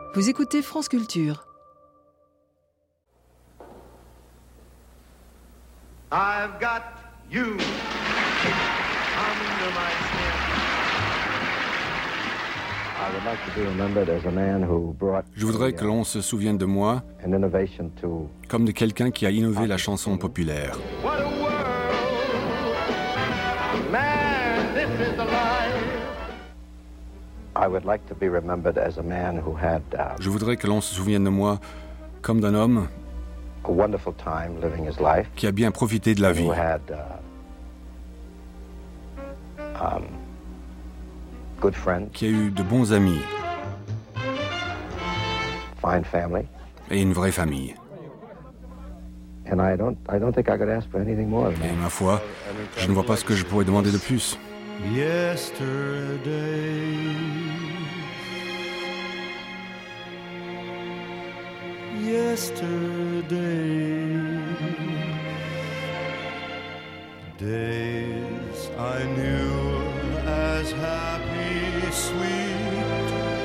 Vous écoutez France Culture. I've got you under my skin. I would like to be remembered as a man who brought Je voudrais que l'on se souvienne de moi an innovation to comme de quelqu'un qui a innové la chanson populaire. What a world, man, this is the life. I would like to be remembered as a man who had Je voudrais que l'on se souvienne de moi comme d'un homme a wonderful time living his life, qui a bien profité de la vie, who had good friends, qui a eu de bons amis fine family, et une vraie famille. and I don't think I could ask for anything more than Et that. ma foi, je ne vois pas ce que je pourrais demander de plus. Days I knew as happy, sweet,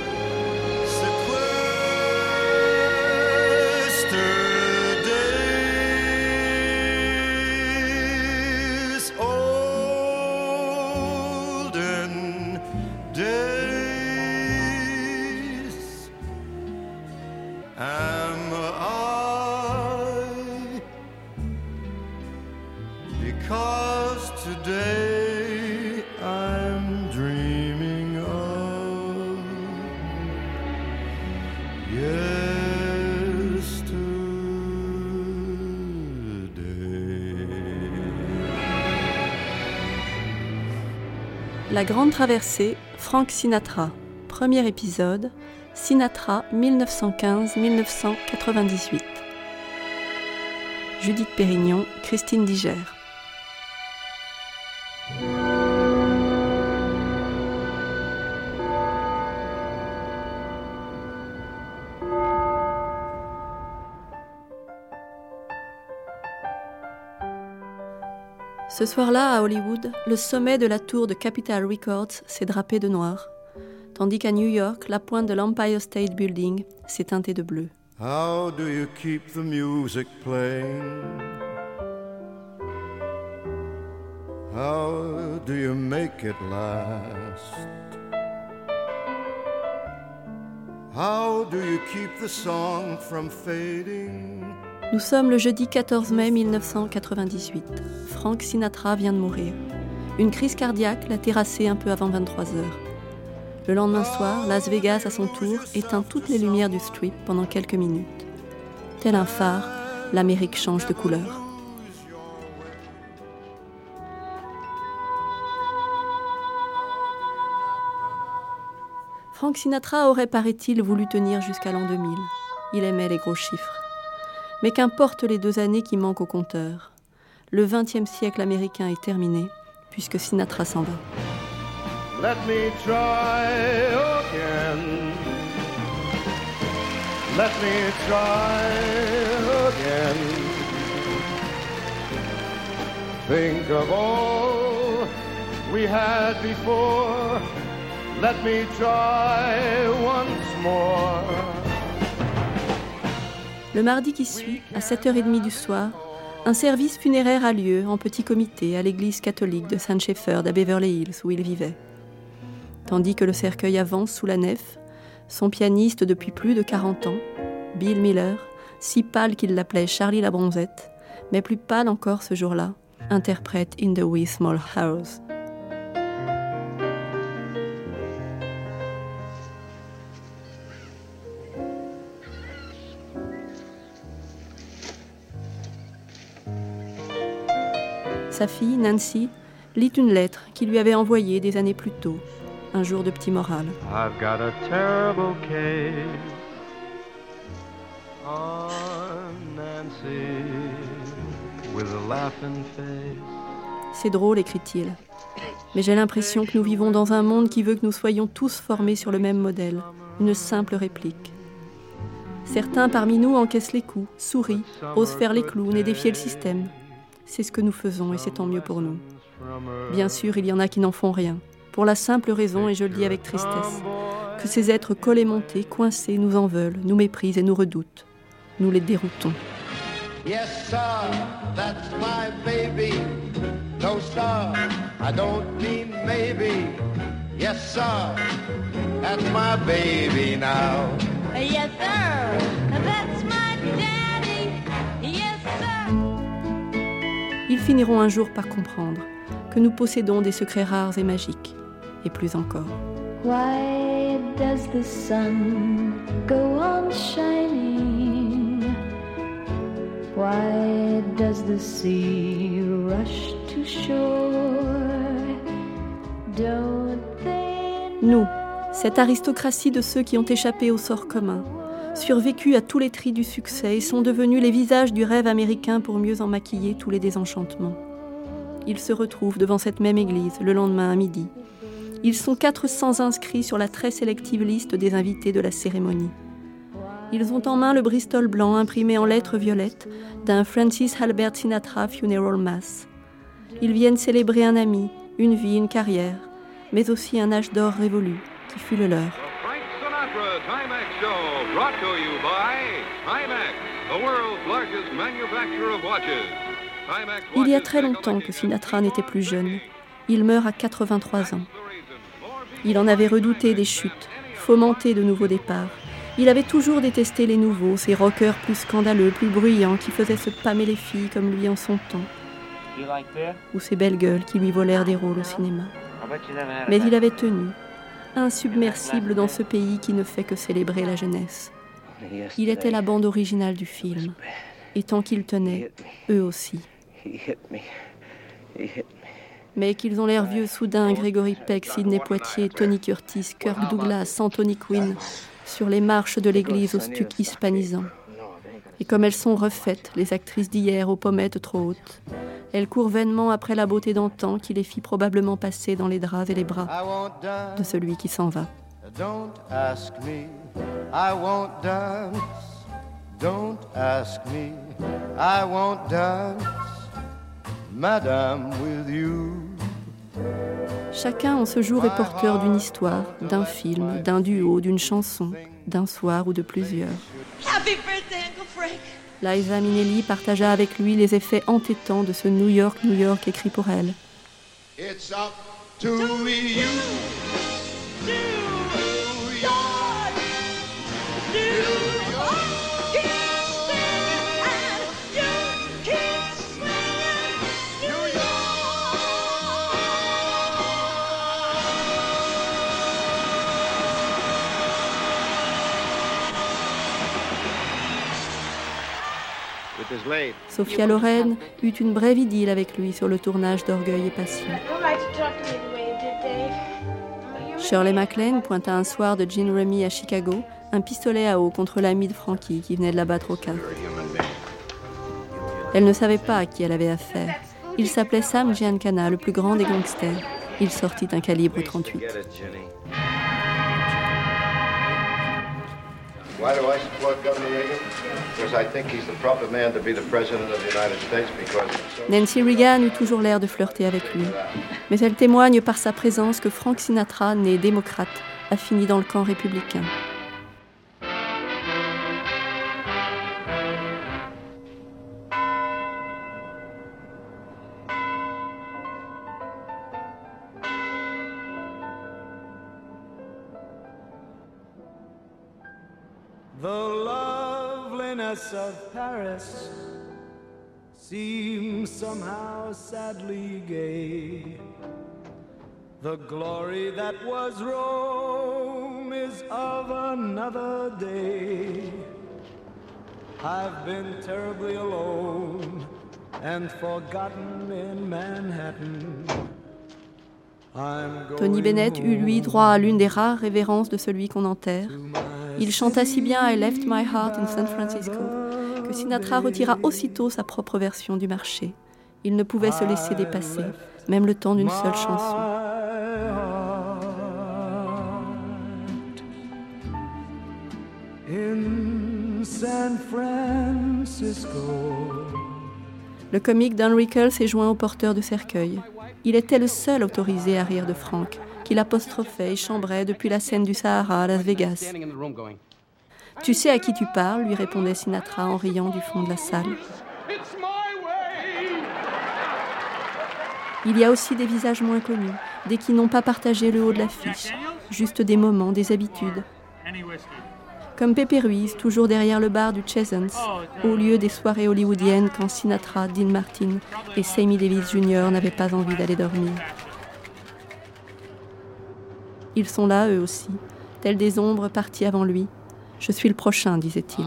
sequestered days, olden days. Am I, because today I'm dreaming of yesterday. La Grande Traversée, Frank Sinatra. Premier épisode, Sinatra 1915-1998. Judith Pérignon, Christine Diger. Ce soir-là, à Hollywood, le sommet de la tour de Capitol Records s'est drapé de noir, tandis qu'à New York, la pointe de l'Empire State Building s'est teintée de bleu. How do you keep the music playing? How do you make it last? How do you keep the song from fading? Nous sommes le jeudi 14 mai 1998. Frank Sinatra vient de mourir. Une crise cardiaque l'a terrassé un peu avant 23 heures. Le lendemain soir, Las Vegas, à son tour, éteint toutes les lumières du Strip pendant quelques minutes. Tel un phare, l'Amérique change de couleur. Frank Sinatra aurait, paraît-il, voulu tenir jusqu'à l'an 2000. Il aimait les gros chiffres. Mais qu'importe les 2 années qui manquent au compteur. Le XXe siècle américain est terminé, puisque Sinatra s'en va. Let me try again. Let me try again. Think of all we had before. Let me try once more. Le mardi qui suit, à 7h30 du soir, un service funéraire a lieu en petit comité à l'église catholique de St. Shepherd à Beverly Hills où il vivait. Tandis que le cercueil avance sous la nef, son pianiste depuis plus de 40 ans, Bill Miller, si pâle qu'il l'appelait Charlie la Bronzette, mais plus pâle encore ce jour-là, interprète In the Wee Small House. Sa fille, Nancy, lit une lettre qu'il lui avait envoyée des années plus tôt, un jour de petit moral. I've got a terrible case on Nancy with a laughing face. C'est drôle, écrit-il. Mais j'ai l'impression que nous vivons dans un monde qui veut que nous soyons tous formés sur le même modèle, une simple réplique. Certains parmi nous encaissent les coups, sourient, osent faire les clowns et défier le système. C'est ce que nous faisons et c'est tant mieux pour nous. Bien sûr, il y en a qui n'en font rien, pour la simple raison, et je le dis avec tristesse, que ces êtres collémentés, coincés, nous en veulent, nous méprisent et nous redoutent. Nous les déroutons. Yes, sir, that's my baby. No, sir, I don't mean maybe. Yes, sir, that's my baby now. Yes, sir, that's my daddy. Yes, sir. Ils finiront un jour par comprendre que nous possédons des secrets rares et magiques, et plus encore. Why does the sun go on shining? Why does the sea rush to shore? Don't they Nous, cette aristocratie de ceux qui ont échappé au sort commun, survécu à tous les tris du succès et sont devenus les visages du rêve américain pour mieux en maquiller tous les désenchantements. Ils se retrouvent devant cette même église le lendemain à midi. Ils sont 400 inscrits sur la très sélective liste des invités de la cérémonie. Ils ont en main le Bristol blanc imprimé en lettres violettes d'un Francis Albert Sinatra Funeral Mass. Ils viennent célébrer un ami, une vie, une carrière, mais aussi un âge d'or révolu qui fut le leur. Frank Sinatra Timex Show, brought to you by Timex, the world's largest manufacturer of watches. Timex Il y a watches très longtemps que Sinatra n'était plus jeune. Il meurt à 83 ans. Il en avait redouté des chutes, fomenté de nouveaux départs. Il avait toujours détesté les nouveaux, ces rockers plus scandaleux, plus bruyants, qui faisaient se pâmer les filles comme lui en son temps. Ou ces belles gueules qui lui volèrent des rôles au cinéma. Mais il avait tenu, insubmersible dans ce pays qui ne fait que célébrer la jeunesse. Il était la bande originale du film. Et tant qu'il tenait, eux aussi. Mais qu'ils ont l'air vieux soudain, Gregory Peck, Sidney Poitier, Tony Curtis, Kirk Douglas, Anthony Quinn, sur les marches de l'église au stuc hispanisant. Et comme elles sont refaites, les actrices d'hier aux pommettes trop hautes, elles courent vainement après la beauté d'antan qui les fit probablement passer dans les draps et les bras de celui qui s'en va. Don't ask me, I won't dance. Don't ask me, I won't dance, Madame, with you. Chacun en ce jour est porteur d'une histoire, d'un film, d'un duo, d'une chanson, d'un soir ou de plusieurs. Happy birthday, Uncle Frank. Liza Minnelli partagea avec lui les effets entêtants de ce New York, New York écrit pour elle. It's up to you. Sophia Loren eut une brève idylle avec lui sur le tournage d'Orgueil et Passion. Shirley MacLaine pointa un soir de Gene Remy à Chicago un pistolet à eau contre l'ami de Frankie qui venait de l'abattre au cartes. Elle ne savait pas à qui elle avait affaire. Il s'appelait Sam Giancana, le plus grand des gangsters. Il sortit un calibre 38. Why do I support Governor Reagan? Because I think he's the proper man to be the president of the United States because... Nancy Reagan eut toujours l'air de flirter avec lui. Mais elle témoigne par sa présence que Frank Sinatra, né démocrate, a fini dans le camp républicain. The loveliness of Paris seems somehow sadly gay. The glory that was Rome is of another day. I've been terribly alone and forgotten in Manhattan. Tony Bennett eut, lui, droit à l'une des rares révérences de celui qu'on enterre. Il chanta si bien « I left my heart in San Francisco » que Sinatra retira aussitôt sa propre version du marché. Il ne pouvait se laisser dépasser, même le temps d'une seule chanson. In San Francisco. Le comique Don Rickles s'est joint au porteur de cercueil. Il était le seul autorisé à rire de Frank, qu'il apostrophait et chambrait depuis la scène du Sahara à Las Vegas. « Tu sais à qui tu parles ?» lui répondait Sinatra en riant du fond de la salle. Il y a aussi des visages moins connus, des qui n'ont pas partagé le haut de l'affiche, juste des moments, des habitudes. Comme Pepe Ruiz, toujours derrière le bar du Chesons, au lieu des soirées hollywoodiennes quand Sinatra, Dean Martin et Sammy Davis Jr. n'avaient pas envie d'aller dormir. Ils sont là, eux aussi, tels des ombres partis avant lui. « Je suis le prochain », disait-il.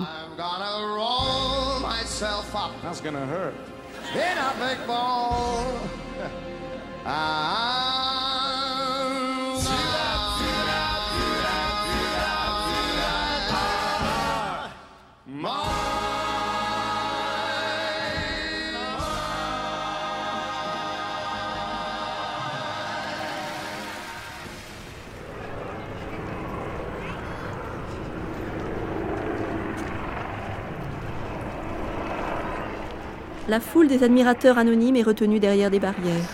La foule des admirateurs anonymes est retenue derrière des barrières.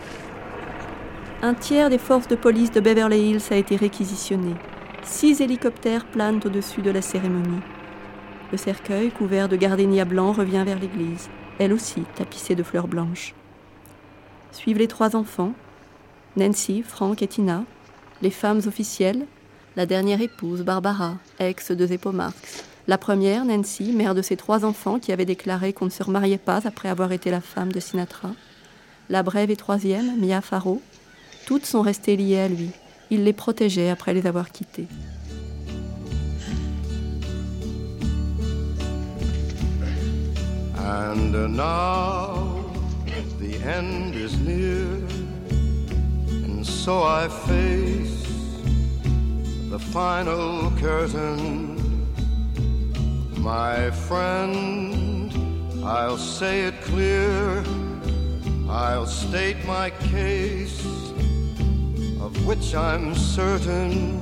Un tiers des forces de police de Beverly Hills a été réquisitionné. 6 hélicoptères planent au-dessus de la cérémonie. Le cercueil, couvert de gardénias blancs, revient vers l'église, elle aussi tapissée de fleurs blanches. Suivent les 3 enfants, Nancy, Frank et Tina, les femmes officielles, la dernière épouse, Barbara, ex de Zeppo Marx. La première, Nancy, mère de ses 3 enfants qui avait déclaré qu'on ne se remariait pas après avoir été la femme de Sinatra. La brève et 3e, Mia Farrow. Toutes sont restées liées à lui. Il les protégeait après les avoir quittées. And now the end is near, and so I face the final curtain. My friend, I'll say it clear, I'll state my case, of which I'm certain.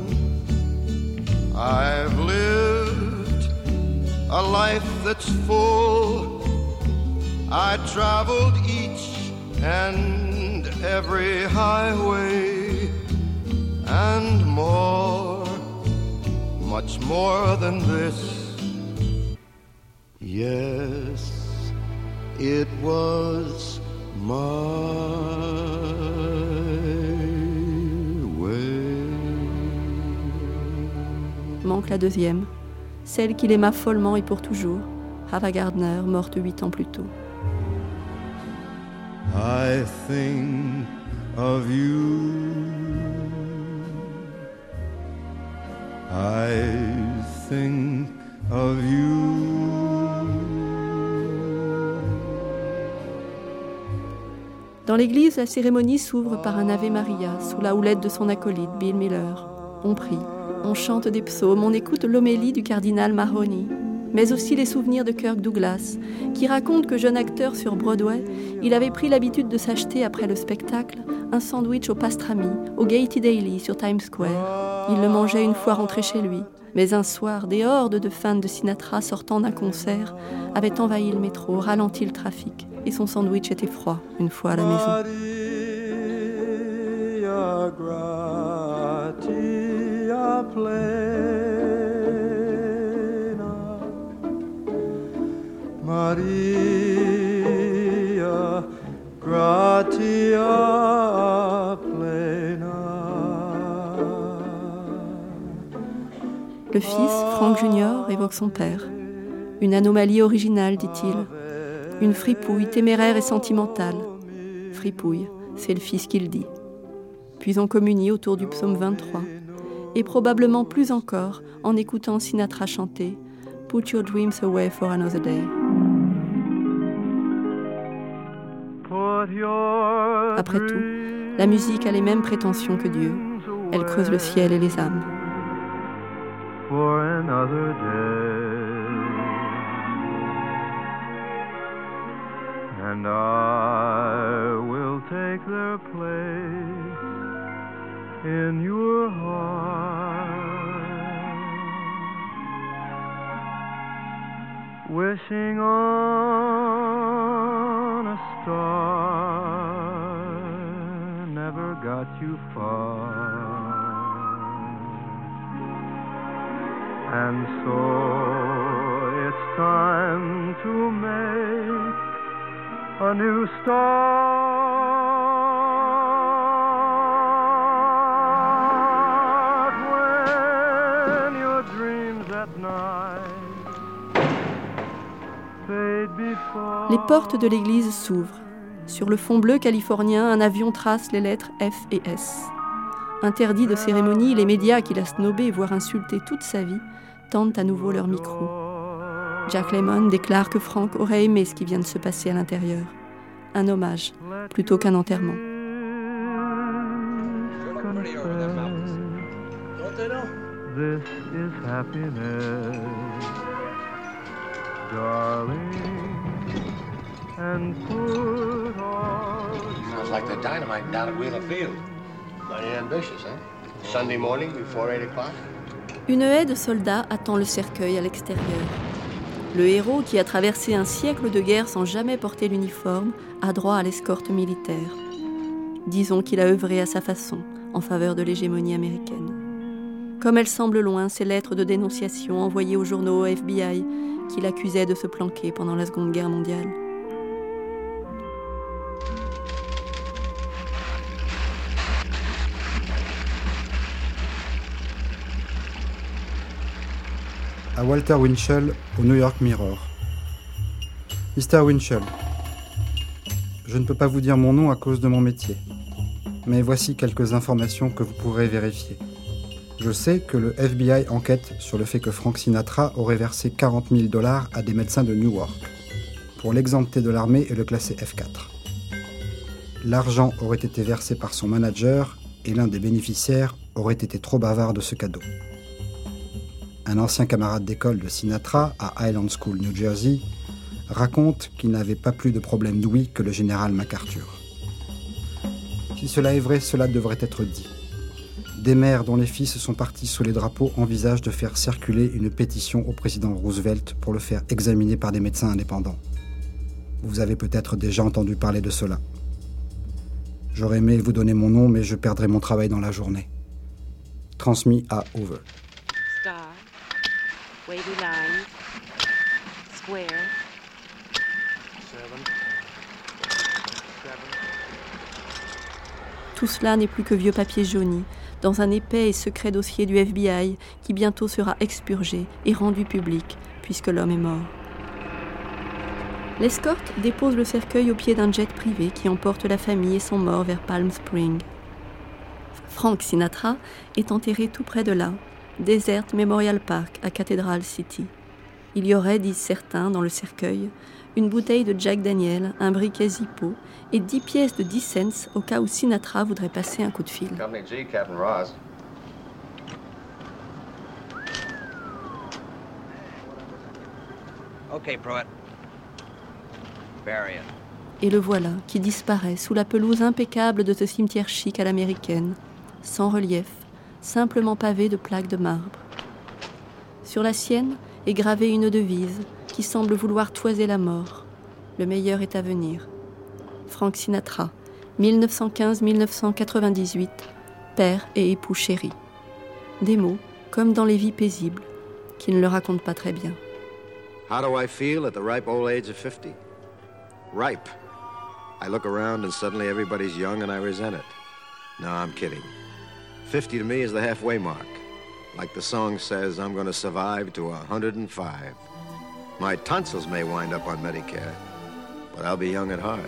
I've lived a life that's full, I traveled each and every highway, and more, much more than this. Yes, it was my way. Manque la 2e, celle qu'il aima follement et pour toujours, Ava Gardner, morte 8 ans plus tôt. I think of you, I think of you. Dans l'église, la cérémonie s'ouvre par un Ave Maria sous la houlette de son acolyte, Bill Miller. On prie, on chante des psaumes, on écoute l'homélie du cardinal Mahoney, mais aussi les souvenirs de Kirk Douglas, qui raconte que jeune acteur sur Broadway, il avait pris l'habitude de s'acheter après le spectacle un sandwich au pastrami, au Gaiety Daily sur Times Square. Il le mangeait une fois rentré chez lui. Mais un soir, des hordes de fans de Sinatra sortant d'un concert avaient envahi le métro, ralenti le trafic. Et son sandwich était froid, une fois à la maison. Maria, gratia plena. Maria, gratia plena. Le fils, Frank Jr., évoque son père. Une anomalie originale, dit-il. Une fripouille téméraire et sentimentale. Fripouille, c'est le fils qui le dit. Puis on communie autour du psaume 23. Et probablement plus encore en écoutant Sinatra chanter « Put your dreams away for another day ». Après tout, la musique a les mêmes prétentions que Dieu. Elle creuse le ciel et les âmes. For another day, and I will take their place in your heart, wishing on a star never got you far. And so it's time to make a new start when your dreams at night fade before. Les portes de l'église s'ouvrent. Sur le fond bleu californien, un avion trace les lettres F et S. Interdits de cérémonie, les médias qu'il a snobés, voire insultés toute sa vie, tendent à nouveau leur micro. Jack Lemmon déclare que Frank aurait aimé ce qui vient de se passer à l'intérieur. Un hommage, plutôt qu'un enterrement. This is happiness, darling, and put all. Sounds like the dynamite down at Wheeler Field. Mighty ambitious, huh? Sunday morning before 8 o'clock? Une haie de soldats attend le cercueil à l'extérieur. Le héros, qui a traversé un siècle de guerre sans jamais porter l'uniforme, a droit à l'escorte militaire. Disons qu'il a œuvré à sa façon en faveur de l'hégémonie américaine. Comme elles semblent loin, ces lettres de dénonciation envoyées aux journaux au FBI qui l'accusaient de se planquer pendant la Seconde Guerre mondiale. À Walter Winchell, au New York Mirror. Mr. Winchell, je ne peux pas vous dire mon nom à cause de mon métier, mais voici quelques informations que vous pourrez vérifier. Je sais que le FBI enquête sur le fait que Frank Sinatra aurait versé $40 000 à des médecins de Newark pour l'exempter de l'armée et le classer F4. L'argent aurait été versé par son manager et l'un des bénéficiaires aurait été trop bavard de ce cadeau. Un ancien camarade d'école de Sinatra à Highland School, New Jersey, raconte qu'il n'avait pas plus de problème d'ouïe que le général MacArthur. Si cela est vrai, cela devrait être dit. Des mères dont les fils sont partis sous les drapeaux envisagent de faire circuler une pétition au président Roosevelt pour le faire examiner par des médecins indépendants. Vous avez peut-être déjà entendu parler de cela. J'aurais aimé vous donner mon nom, mais je perdrai mon travail dans la journée. Transmis à Hoover. Star, wavy lines, square, 7. Tout cela n'est plus que vieux papier jauni, dans un épais et secret dossier du FBI qui bientôt sera expurgé et rendu public, puisque l'homme est mort. L'escorte dépose le cercueil au pied d'un jet privé qui emporte la famille et son mort vers Palm Springs. Frank Sinatra est enterré tout près de là, Desert Memorial Park à Cathedral City. Il y aurait, disent certains, dans le cercueil, une bouteille de Jack Daniel, un briquet Zippo et 10 pièces de 10 cents au cas où Sinatra voudrait passer un coup de fil. Company G, Captain Ross. Okay, Pruitt. Bury it. Et le voilà qui disparaît sous la pelouse impeccable de ce cimetière chic à l'américaine, sans relief, simplement pavé de plaques de marbre. Sur la sienne est gravée une devise qui semble vouloir toiser la mort. Le meilleur est à venir. Frank Sinatra, 1915-1998, père et époux chéri. Des mots, comme dans les vies paisibles, qui ne le racontent pas très bien. How do I feel at the ripe old age of 50? Ripe. I look around and suddenly everybody's young and I resent it. No, I'm kidding. 50 to me is the halfway mark. Like the song says, I'm going to survive to 105. My tonsils may wind up on Medicare, but I'll be young at heart.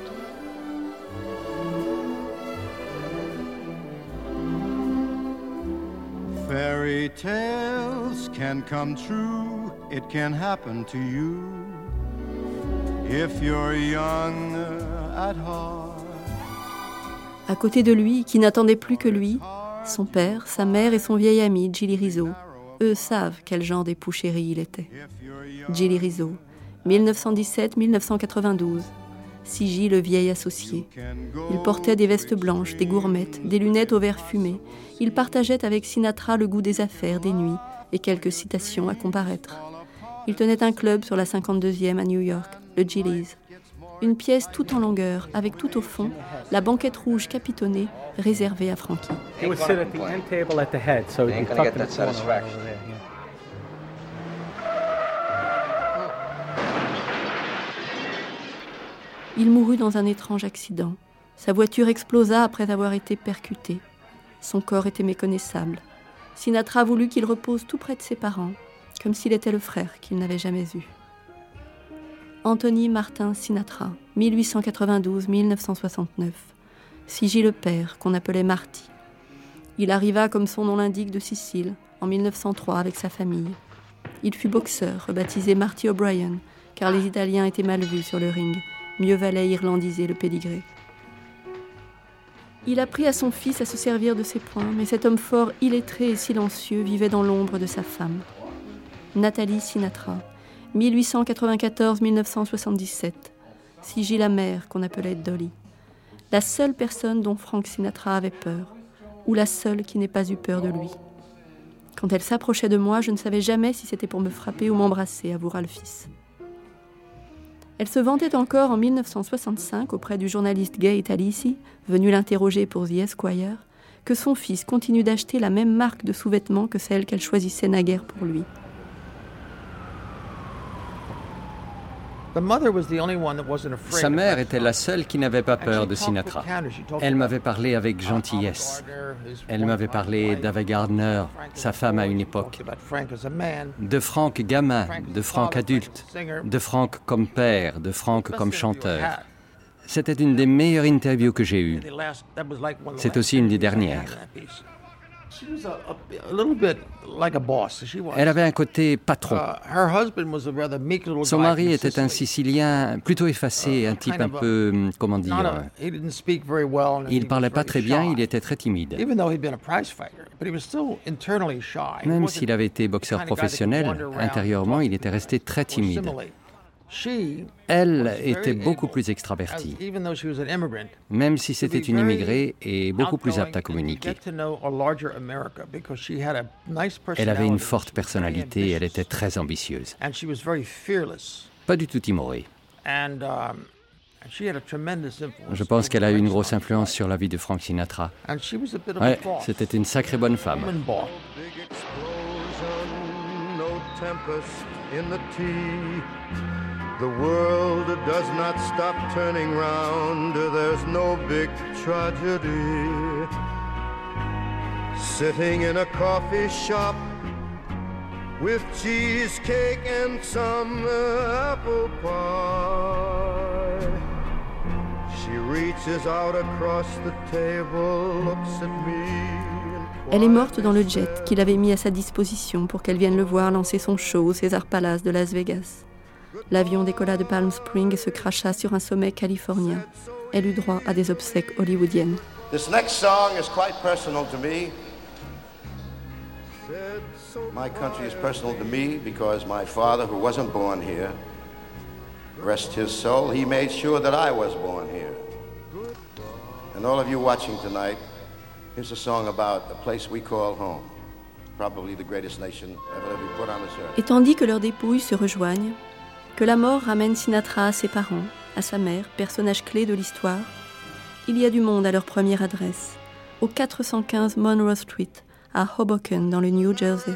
Fairy tales can come true, it can happen to you if you're young at heart. À côté de lui, qui n'attendait plus que lui, son père, sa mère et son vieil ami, Gilly Rizzo. Eux savent quel genre d'époux chéri il était. Gilly Rizzo, 1917-1992. Sigi, le vieil associé. Il portait des vestes blanches, des gourmettes, des lunettes au verre fumé. Il partageait avec Sinatra le goût des affaires, des nuits et quelques citations à comparaître. Il tenait un club sur la 52e à New York, le Gillies. Une pièce toute en longueur, avec tout au fond, la banquette rouge capitonnée réservée à Frankie. Il mourut dans un étrange accident. Sa voiture explosa après avoir été percutée. Son corps était méconnaissable. Sinatra voulut qu'il repose tout près de ses parents, comme s'il était le frère qu'il n'avait jamais eu. Anthony Martin Sinatra, 1892-1969. Siggy le père, qu'on appelait Marty. Il arriva, comme son nom l'indique, de Sicile, en 1903 avec sa famille. Il fut boxeur, rebaptisé Marty O'Brien, car les Italiens étaient mal vus sur le ring. Mieux valait irlandiser le pédigré. Il apprit à son fils à se servir de ses poings, mais cet homme fort, illettré et silencieux, vivait dans l'ombre de sa femme. Nathalie Sinatra, 1894-1977. Siggy la mère, qu'on appelait Dolly. La seule personne dont Frank Sinatra avait peur, ou la seule qui n'ait pas eu peur de lui. Quand elle s'approchait de moi, je ne savais jamais si c'était pour me frapper ou m'embrasser, avouera le fils. Elle se vantait encore en 1965 auprès du journaliste Gay Talisi, venu l'interroger pour The Esquire, que son fils continue d'acheter la même marque de sous-vêtements que celle qu'elle choisissait naguère pour lui. Sa mère était la seule qui n'avait pas peur de Sinatra. Elle m'avait parlé avec gentillesse. Elle m'avait parlé d'Ava Gardner, sa femme à une époque, de Frank gamin, de Frank adulte, de Frank comme père, de Frank comme chanteur. C'était une des meilleures interviews que j'ai eues. C'est aussi une des dernières. Elle avait un côté patron. Son mari était un Sicilien plutôt effacé, un type un peu, comment dire, il ne parlait pas très bien, il était très timide. Même s'il avait été boxeur professionnel, intérieurement, il était resté très timide. Elle était beaucoup plus extravertie, même si c'était une immigrée et beaucoup plus apte à communiquer. Elle avait une forte personnalité et elle était très ambitieuse. Pas du tout timorée. Je pense qu'elle a eu une grosse influence sur la vie de Frank Sinatra. Ouais, c'était une sacrée bonne femme. The world does not stop turning round, there's no big tragedy. Sitting in a coffee shop with cheesecake and some apple pie. She reaches out across the table, looks at me. Elle est morte dans le jet qu'il avait mis à sa disposition pour qu'elle vienne le voir lancer son show au Caesar Palace de Las Vegas. L'avion décolla de Palm Springs et se cracha sur un sommet californien. Elle eut droit à des obsèques hollywoodiennes. This next song is quite personal to me. My country is personal to me because my father, who wasn't born here, rest his soul, he made sure that I was born here. And all of you watching tonight, here's a song about a place we call home. Probably the greatest nation ever to be put on this earth. Et tandis que leurs dépouilles se rejoignent, que la mort ramène Sinatra à ses parents, à sa mère, personnage clé de l'histoire, il y a du monde à leur première adresse, au 415 Monroe Street, à Hoboken, dans le New Jersey.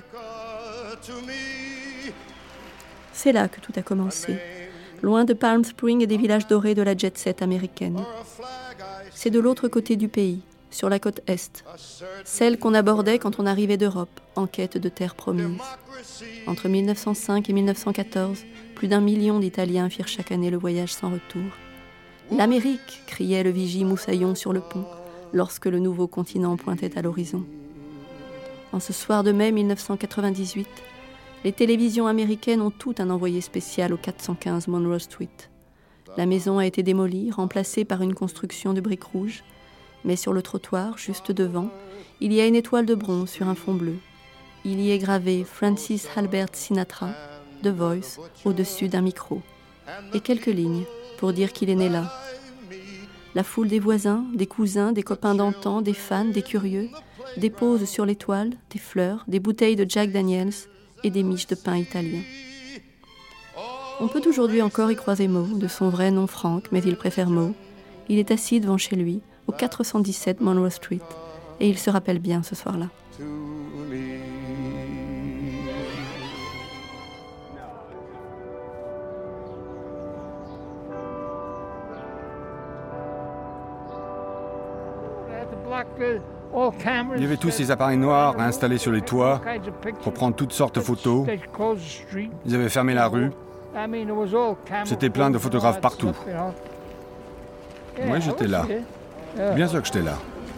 C'est là que tout a commencé, loin de Palm Springs et des villages dorés de la jet-set américaine. C'est de l'autre côté du pays, sur la côte Est, celle qu'on abordait quand on arrivait d'Europe, en quête de terre promise. Entre 1905 et 1914, plus d'1 million d'Italiens firent chaque année le voyage sans retour. L'Amérique, criait le vigie Moussaillon sur le pont, lorsque le nouveau continent pointait à l'horizon. En ce soir de mai 1998, les télévisions américaines ont tout un envoyé spécial au 415 Monroe Street. La maison a été démolie, remplacée par une construction de briques rouges, mais sur le trottoir, juste devant, il y a une étoile de bronze sur un fond bleu. Il y est gravé Francis Albert Sinatra, The Voice, au-dessus d'un micro. Et quelques lignes pour dire qu'il est né là. La foule des voisins, des cousins, des copains d'antan, des fans, des curieux, dépose sur l'étoile des fleurs, des bouteilles de Jack Daniels et des miches de pain italien. On peut aujourd'hui encore y croiser Moe, de son vrai nom Frank, mais il préfère Moe. Il est assis devant chez lui, au 417 Monroe Street, et il se rappelle bien ce soir-là. Il y avait tous ces appareils noirs installés sur les toits pour prendre toutes sortes de photos. Ils avaient fermé la rue. C'était plein de photographes partout. Moi, j'étais là. Bien sûr que j'étais là.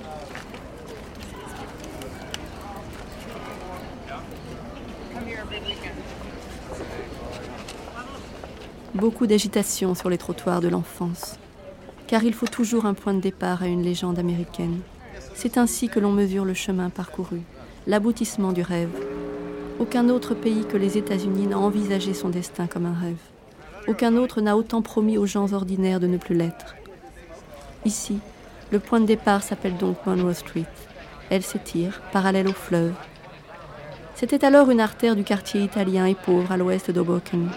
Beaucoup d'agitation sur les trottoirs de l'enfance. Car il faut toujours un point de départ à une légende américaine. C'est ainsi que l'on mesure le chemin parcouru, l'aboutissement du rêve. Aucun autre pays que les États-Unis n'a envisagé son destin comme un rêve. Aucun autre n'a autant promis aux gens ordinaires de ne plus l'être. Ici, le point de départ s'appelle donc Monroe Street. Elle s'étire, parallèle au fleuve. C'était alors une artère du quartier italien et pauvre à l'ouest d'Hoboken.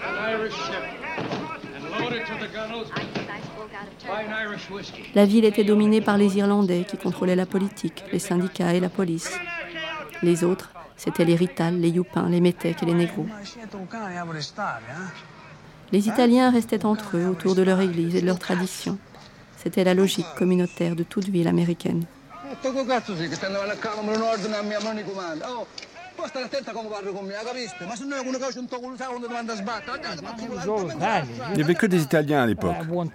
La ville était dominée par les Irlandais qui contrôlaient la politique, les syndicats et la police. Les autres, c'étaient les Rital, les Youpins, les Métèques et les Négros. Les Italiens restaient entre eux autour de leur église et de leurs traditions. C'était la logique communautaire de toute ville américaine. Il n'y avait que des Italiens à l'époque.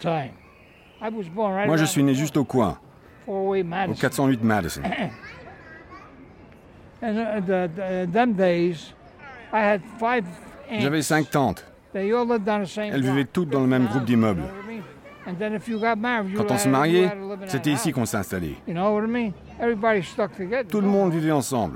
Moi, je suis né juste au coin, au 408 Madison. J'avais 5 tantes. Elles vivaient toutes dans le même groupe d'immeubles. Quand on se mariait, c'était ici qu'on s'installait. Tout le monde vivait ensemble.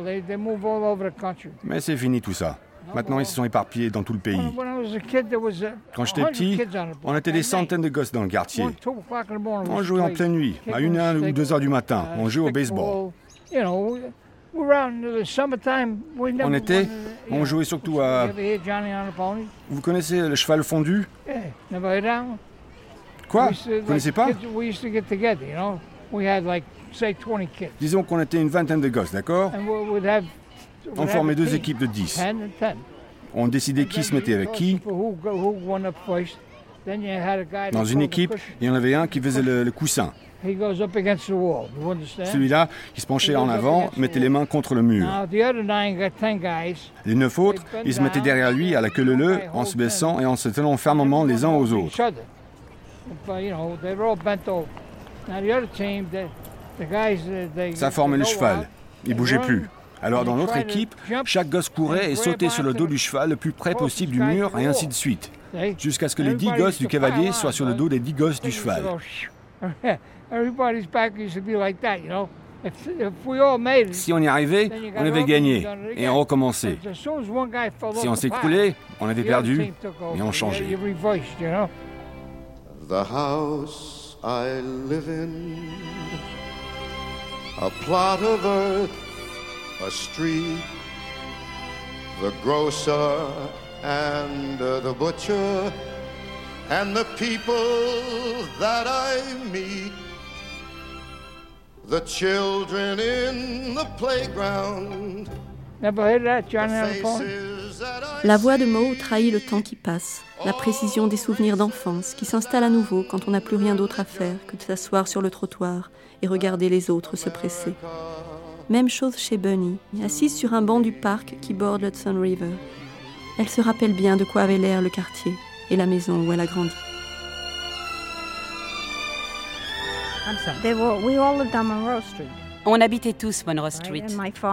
Mais c'est fini tout ça. Maintenant, ils se sont éparpillés dans tout le pays. Quand j'étais petit, on était des centaines de gosses dans le quartier. On jouait en pleine nuit, à 1 ou 2 heures du matin. On jouait au baseball. On jouait surtout à... Vous connaissez le cheval fondu? Quoi? Vous ne connaissez pas? Disons qu'on était une vingtaine de gosses, d'accord? On formait 2 équipes de 10. On décidait qui se mettait avec qui. Dans une équipe, il y en avait un qui faisait le coussin. Celui-là, il se penchait en avant, mettait les mains contre le mur. Les 9 autres, ils se mettaient derrière lui à la queue leu-leu, en se baissant et en se tenant fermement les uns aux autres. Ça formait le cheval. Il ne bougeait plus. Alors dans l'autre équipe, chaque gosse courait et sautait sur le dos du cheval le plus près possible du mur et ainsi de suite, jusqu'à ce que les 10 gosses du cavalier soient sur le dos des 10 gosses du cheval. Si on y arrivait, on avait gagné et on recommençait. Si on s'écroulait, on avait perdu et on changeait. The house I live in, a plot of earth, a street, the grocer and the butcher, and the people that I meet, the children in the playground. La voix de Moe trahit le temps qui passe, la précision des souvenirs d'enfance qui s'installe à nouveau quand on n'a plus rien d'autre à faire que de s'asseoir sur le trottoir et regarder les autres se presser. Même chose chez Bunny, assise sur un banc du parc qui borde l'Hudson River. Elle se rappelle bien de quoi avait l'air le quartier et la maison où elle a grandi. On habitait tous Monroe Street.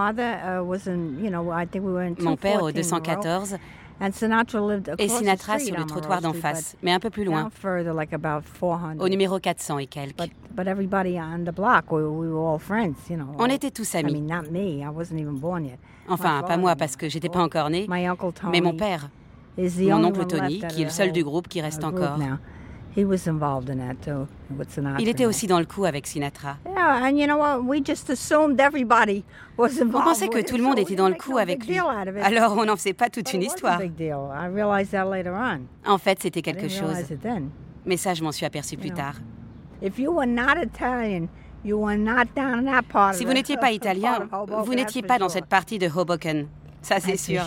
Mon père au 214 et Sinatra sur le trottoir d'en face, mais un peu plus loin, au numéro 400 et quelques. On était tous amis. Enfin, pas moi parce que j'étais pas encore née, mais mon père, mon oncle Tony, qui est le seul du groupe qui reste encore. Il était aussi dans le coup avec Sinatra. On pensait que tout le monde était dans le coup avec lui. Alors on n'en faisait pas toute une histoire. En fait, c'était quelque chose. Mais ça, je m'en suis aperçu plus tard. Si vous n'étiez pas italien, vous n'étiez pas dans cette partie de Hoboken. Ça, c'est sûr.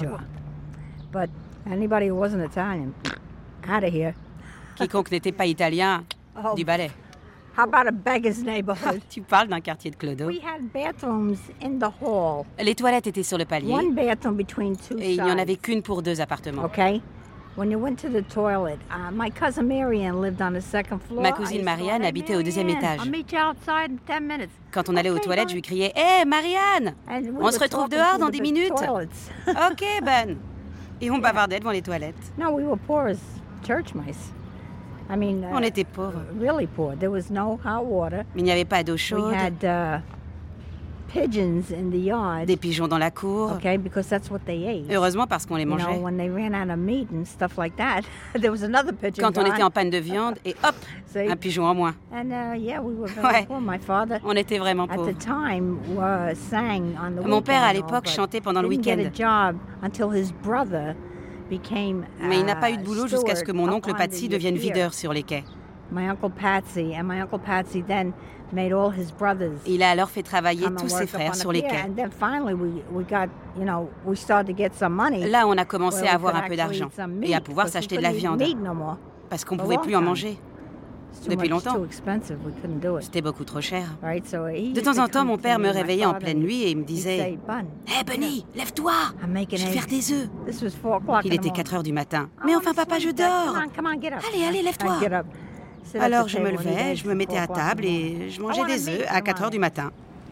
Quiconque n'était pas italien, du balai. How about a beggar's neighborhood? Tu parles d'un quartier de clodo. We had bathrooms in the hall. Les toilettes étaient sur le palier. One bathroom between two et il n'y en avait qu'une pour 2 appartements. Okay. When you went to the toilet, my cousin Marianne lived on the second floor. Ma cousine Marianne habitait au 2e étage. I'll meet you outside in 10 minutes. Quand on allait aux toilettes, je lui criais « Hé, Marianne, on se retrouve dehors dans 10 minutes !» Ok, Ben. Et on bavardait devant les toilettes. No, we were poor as church mice. I mean, on était pauvres. Really poor. There was no hot water. Mais il n'y avait pas d'eau chaude. We had pigeons in the yard. Des pigeons dans la cour. Okay, because that's what they ate. Heureusement parce qu'on les mangeait. You know, when they ran out of meat and stuff like that, there was another pigeon. Quand on était en panne de viande et hop, un pigeon en moins. And yeah, we were very poor. My father. On était vraiment pauvres. At the time, sang on the Mon père à l'époque chantait pendant le week-end. Didn't get a job until his brother became. Mais il n'a pas eu de boulot jusqu'à ce que mon oncle Patsy devienne videur sur les quais. My uncle Patsy then made all his brothers. Il a alors fait travailler tous ses frères sur les quais. And then finally we got, we started to get some money. Là, on a commencé à avoir un peu d'argent et à pouvoir s'acheter de la viande parce qu'on ne pouvait plus en manger. Depuis longtemps. C'était beaucoup trop cher. De temps en temps, mon père me réveillait en pleine nuit et il me disait « Hé, Bunny, lève-toi, je vais faire des œufs. » Il était 4 heures du matin. « Mais enfin, papa, je dors. Allez, lève-toi. » Alors je me levais, je me mettais à table et je mangeais des œufs à 4 heures du matin.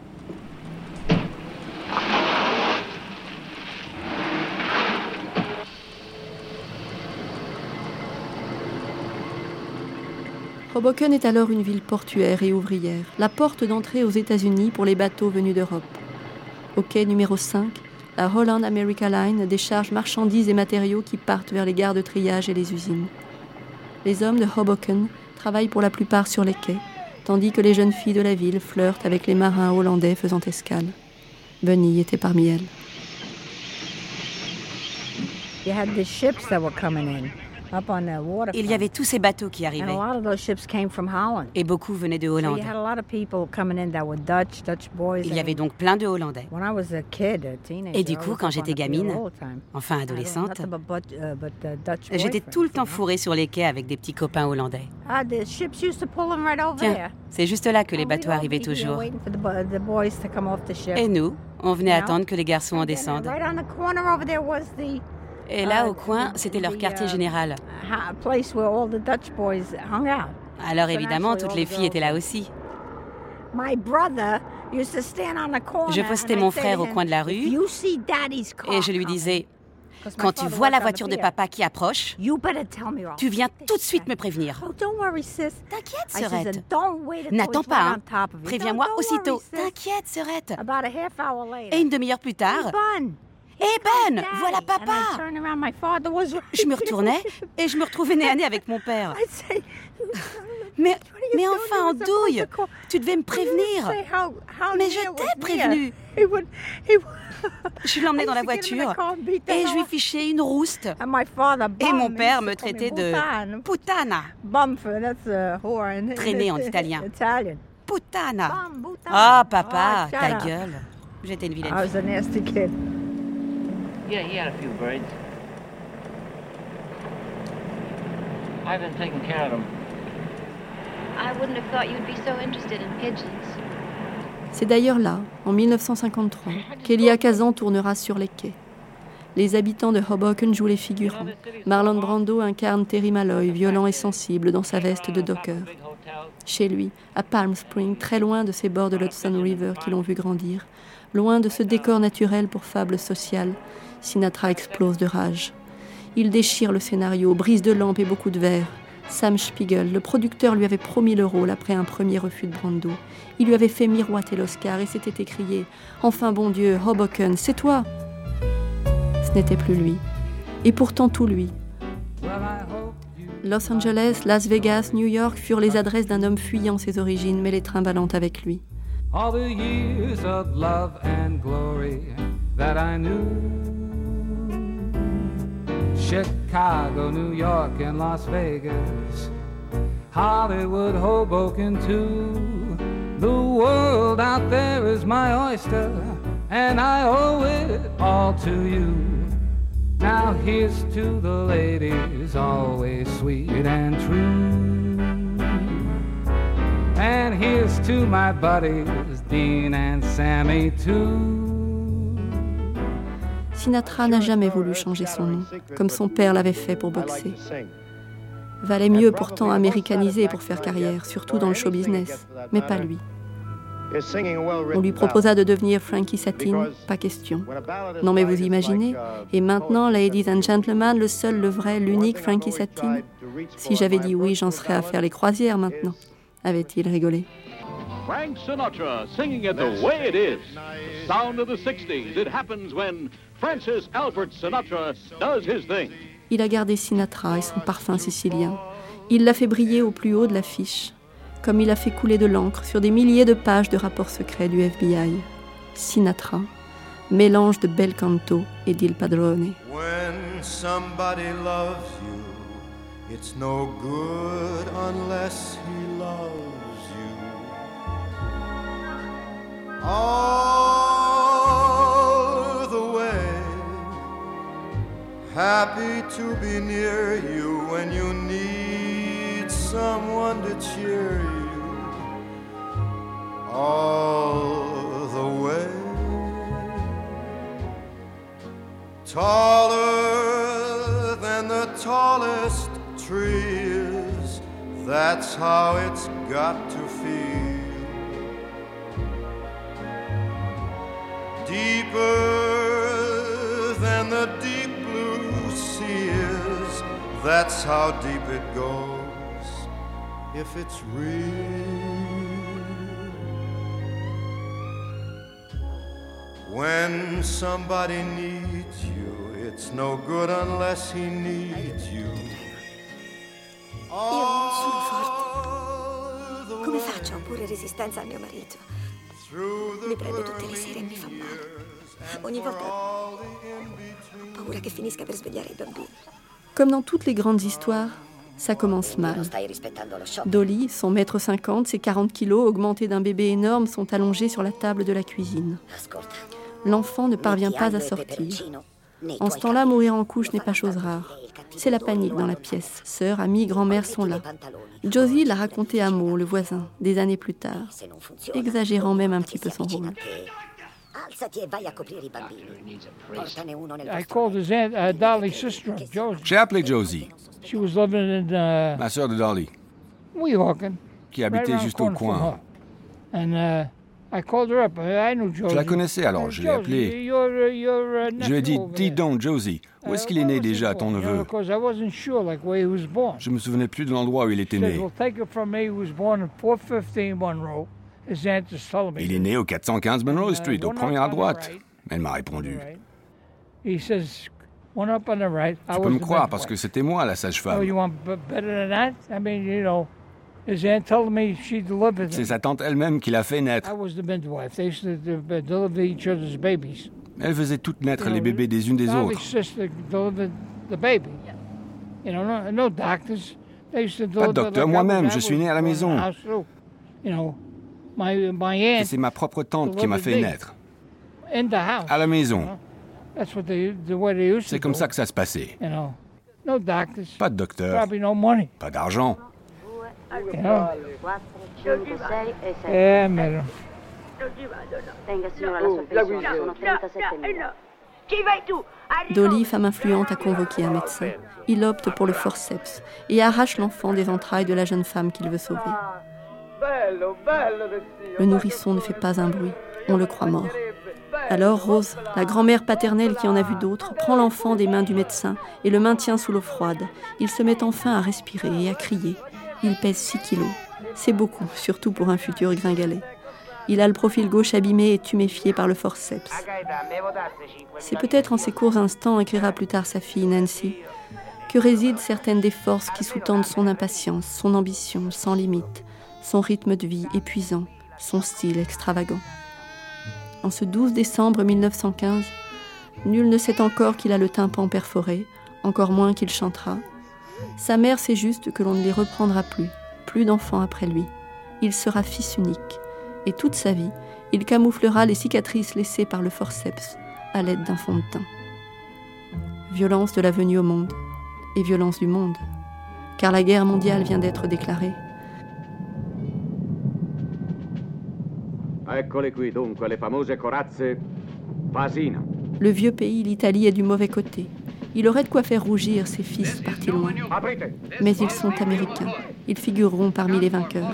Hoboken est alors une ville portuaire et ouvrière, la porte d'entrée aux États-Unis pour les bateaux venus d'Europe. Au quai numéro 5, la Holland America Line décharge marchandises et matériaux qui partent vers les gares de triage et les usines. Les hommes de Hoboken travaillent pour la plupart sur les quais, tandis que les jeunes filles de la ville flirtent avec les marins hollandais faisant escale. Bunny était parmi elles. You had the ships that were coming in. Il y avait tous ces bateaux qui arrivaient. Et beaucoup venaient de Hollande. Il y avait donc plein de Hollandais. Et du coup, quand j'étais gamine, enfin adolescente, j'étais tout le temps fourrée sur les quais avec des petits copains hollandais. Tiens, c'est juste là que les bateaux arrivaient toujours. Et nous, on venait attendre que les garçons en descendent. Et là, au coin, c'était leur quartier général. Alors évidemment, toutes les filles étaient là aussi. Je postais mon frère au coin de la rue et je lui disais, quand tu vois la voiture de papa qui approche, tu viens tout de suite me prévenir. T'inquiète, sœurette. N'attends pas, hein. Préviens-moi aussitôt. T'inquiète, sœurette. Et une demi-heure plus tard... Hé Ben, voilà papa! Je me retournais et je me retrouvais nez à nez avec mon père. Mais enfin, andouille, tu devais me prévenir. Mais je t'ai prévenu. Je l'emmenais dans la voiture et je lui fichais une rouste. Et mon père me traitait de puttana. Traîné en italien. Puttana. Ah, papa, ta gueule. J'étais une vilaine fille. Yeah, he had a few birds. I've been taking care of them. I wouldn't have thought you'd be so interested in pigeons. C'est d'ailleurs là, en 1953, qu'Elia Kazan tournera sur les quais. Les habitants de Hoboken jouent les figurants. Marlon Brando incarne Terry Malloy, violent et sensible dans sa veste de docker. Chez lui, à Palm Springs, très loin de ces bords de l'Hudson River qui l'ont vu grandir, loin de ce décor naturel pour fable sociale, Sinatra explose de rage. Il déchire le scénario, brise de lampes et beaucoup de verre. Sam Spiegel, le producteur, lui avait promis le rôle après un premier refus de Brando. Il lui avait fait miroiter l'Oscar et s'était écrié « Enfin, bon Dieu, Hoboken, c'est toi !» Ce n'était plus lui. Et pourtant tout lui. Los Angeles, Las Vegas, New York furent les adresses d'un homme fuyant ses origines, mais les trimballant avec lui. All the years of love and glory that I knew, Chicago, New York, and Las Vegas, Hollywood, Hoboken too. The world out there is my oyster, and I owe it all to you. Now here's to the ladies, always sweet and true. And here's to my buddies, Dean and Sammy too. Sinatra n'a jamais voulu changer son nom, comme son père l'avait fait pour boxer. Valait mieux pourtant américaniser pour faire carrière, surtout dans le show business, mais pas lui. On lui proposa de devenir Frankie Satin, pas question. Non mais vous imaginez, et maintenant, ladies and gentlemen, le seul, le vrai, l'unique Frankie Satin. Si j'avais dit oui, j'en serais à faire les croisières maintenant, avait-il rigolé. Frank Sinatra singing it the way it is. The sound of the 60s. It happens when Francis Albert Sinatra does his thing. Il a gardé Sinatra et son parfum sicilien. Il l'a fait briller au plus haut de l'affiche, comme il a fait couler de l'encre sur des milliers de pages de rapports secrets du FBI. Sinatra, mélange de bel canto et d'Il Padrone. When somebody loves you, it's no good unless he loves you. All the way, happy to be near you when you need someone to cheer you. All the way, taller than the tallest trees, that's how it's got to feel. Deeper than the deep blue sea is, that's how deep it goes, if it's real. When somebody needs you, it's no good unless he needs you. Io non sono forte. Come faccio a opporre resistenza al mio marito? Mi prende tutte le sere e mi fa male. Ogni volta ho paura che finisca per svegliare i bambini. Comme dans toutes les grandes histoires, ça commence mal. Dolly, son 1,50 m, ses 40 kilos, augmentés d'un bébé énorme, sont allongés sur la table de la cuisine. L'enfant ne parvient pas à sortir. En ce temps-là, mourir en couche n'est pas chose rare. C'est la panique dans la pièce. Sœur, amie, grand-mère sont là. Josie l'a raconté à Mo, le voisin, des années plus tard, exagérant même un petit peu son rôle. J'ai appelé Josie, ma sœur de Dolly, qui habitait juste au coin. Je la connaissais alors, je l'ai appelée. Je lui ai dit, dis donc Josie, où est-ce qu'il est né déjà, ton neveu? Je ne me souvenais plus de l'endroit où il était né. Il est né au 415 Monroe Street, au premier à droite. Elle m'a répondu. Tu peux me croire parce que c'était moi la sage-femme. C'est sa tante elle-même qui l'a fait naître. Elle faisait toutes naître les bébés des unes des autres. Pas de docteur, moi-même, je suis né à la maison. Et c'est ma propre tante qui m'a fait naître. À la maison. C'est comme ça que ça se passait. Pas de docteur, pas d'argent. Dolly, femme influente, a convoqué un médecin. Il opte pour le forceps et arrache l'enfant des entrailles de la jeune femme qu'il veut sauver. Le nourrisson ne fait pas un bruit, on le croit mort. Alors Rose, la grand-mère paternelle qui en a vu d'autres, prend l'enfant des mains du médecin et le maintient sous l'eau froide. Il se met enfin à respirer et à crier. Il pèse 6 kilos. C'est beaucoup, surtout pour un futur gringalet. Il a le profil gauche abîmé et tuméfié par le forceps. C'est peut-être en ces courts instants, écrira plus tard sa fille Nancy, que résident certaines des forces qui sous-tendent son impatience, son ambition sans limite, son rythme de vie épuisant, son style extravagant. En ce 12 décembre 1915, nul ne sait encore qu'il a le tympan perforé, encore moins qu'il chantera. Sa mère sait juste que l'on ne les reprendra plus d'enfants après lui. Il sera fils unique, et toute sa vie, il camouflera les cicatrices laissées par le forceps à l'aide d'un fond de teint. Violence de la venue au monde, et violence du monde, car la guerre mondiale vient d'être déclarée. Eccole qui dunque le famose corazze Fasina. Le vieux pays, l'Italie, est du mauvais côté. Il aurait de quoi faire rougir ses fils partis loin. Mais ils sont américains. Ils figureront parmi les vainqueurs.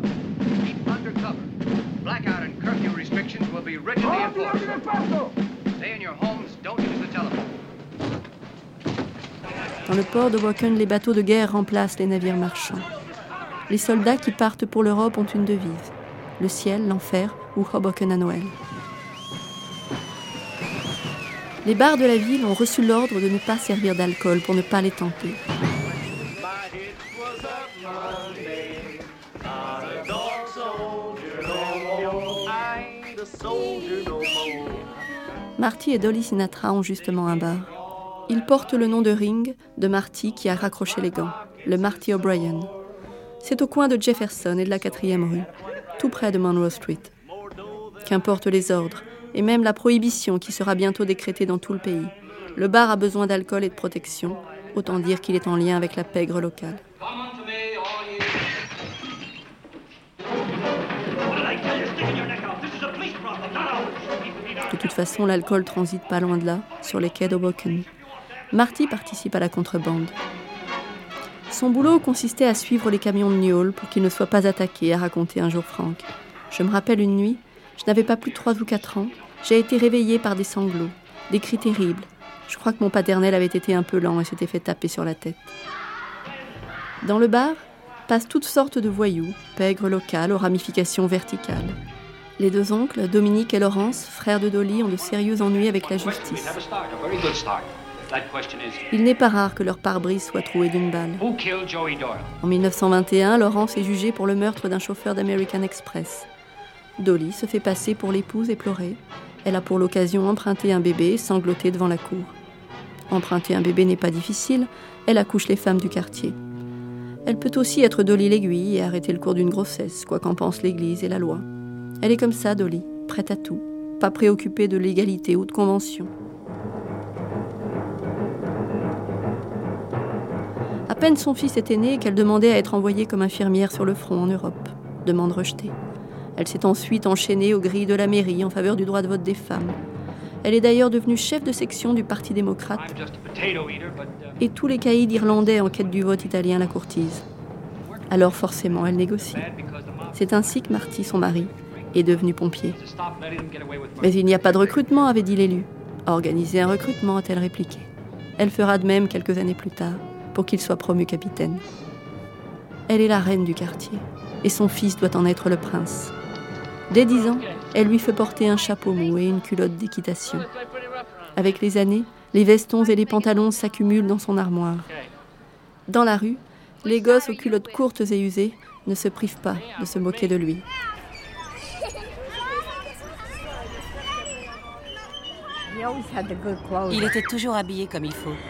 Dans le port de Woken, les bateaux de guerre remplacent les navires marchands. Les soldats qui partent pour l'Europe ont une devise: le ciel, l'enfer ou Hoboken à Noël. Les bars de la ville ont reçu l'ordre de ne pas servir d'alcool pour ne pas les tenter. Marty et Dolly Sinatra ont justement un bar. Il porte le nom de ring de Marty qui a raccroché les gants, le Marty O'Brien. C'est au coin de Jefferson et de la 4e rue, tout près de Monroe Street. Qu'importe les ordres, et même la prohibition qui sera bientôt décrétée dans tout le pays. Le bar a besoin d'alcool et de protection, autant dire qu'il est en lien avec la pègre locale. De toute façon, l'alcool transite pas loin de là, sur les quais d'Hoboken. Marty participe à la contrebande. Son boulot consistait à suivre les camions de Newell pour qu'ils ne soient pas attaqués, a raconté un jour Frank. Je me rappelle une nuit, je n'avais pas plus de 3 ou 4 ans, j'ai été réveillée par des sanglots, des cris terribles. Je crois que mon paternel avait été un peu lent et s'était fait taper sur la tête. Dans le bar, passent toutes sortes de voyous, pègres locales aux ramifications verticales. Les deux oncles, Dominique et Laurence, frères de Dolly, ont de sérieux ennuis avec la justice. Il n'est pas rare que leur pare-brise soit troué d'une balle. En 1921, Laurence est jugée pour le meurtre d'un chauffeur d'American Express. Dolly se fait passer pour l'épouse éplorée. Elle a pour l'occasion emprunté un bébé et sangloté devant la cour. Emprunter un bébé n'est pas difficile, elle accouche les femmes du quartier. Elle peut aussi être Dolly l'aiguille et arrêter le cours d'une grossesse, quoi qu'en pense l'Église et la loi. Elle est comme ça, Dolly, prête à tout, pas préoccupée de légalité ou de convention. À peine son fils était né qu'elle demandait à être envoyée comme infirmière sur le front en Europe. Demande rejetée. Elle s'est ensuite enchaînée aux grilles de la mairie en faveur du droit de vote des femmes. Elle est d'ailleurs devenue chef de section du Parti démocrate. Et tous les caïds irlandais en quête du vote italien la courtisent. Alors forcément, elle négocie. C'est ainsi que Marty, son mari, est devenu pompier. Mais il n'y a pas de recrutement, avait dit l'élu. Organiser un recrutement, a-t-elle répliqué. Elle fera de même quelques années plus tard, pour qu'il soit promu capitaine. Elle est la reine du quartier, et son fils doit en être le prince. Dès 10 ans, elle lui fait porter un chapeau mou et une culotte d'équitation. Avec les années, les vestons et les pantalons s'accumulent dans son armoire. Dans la rue, les gosses aux culottes courtes et usées ne se privent pas de se moquer de lui. Il était toujours habillé comme il faut.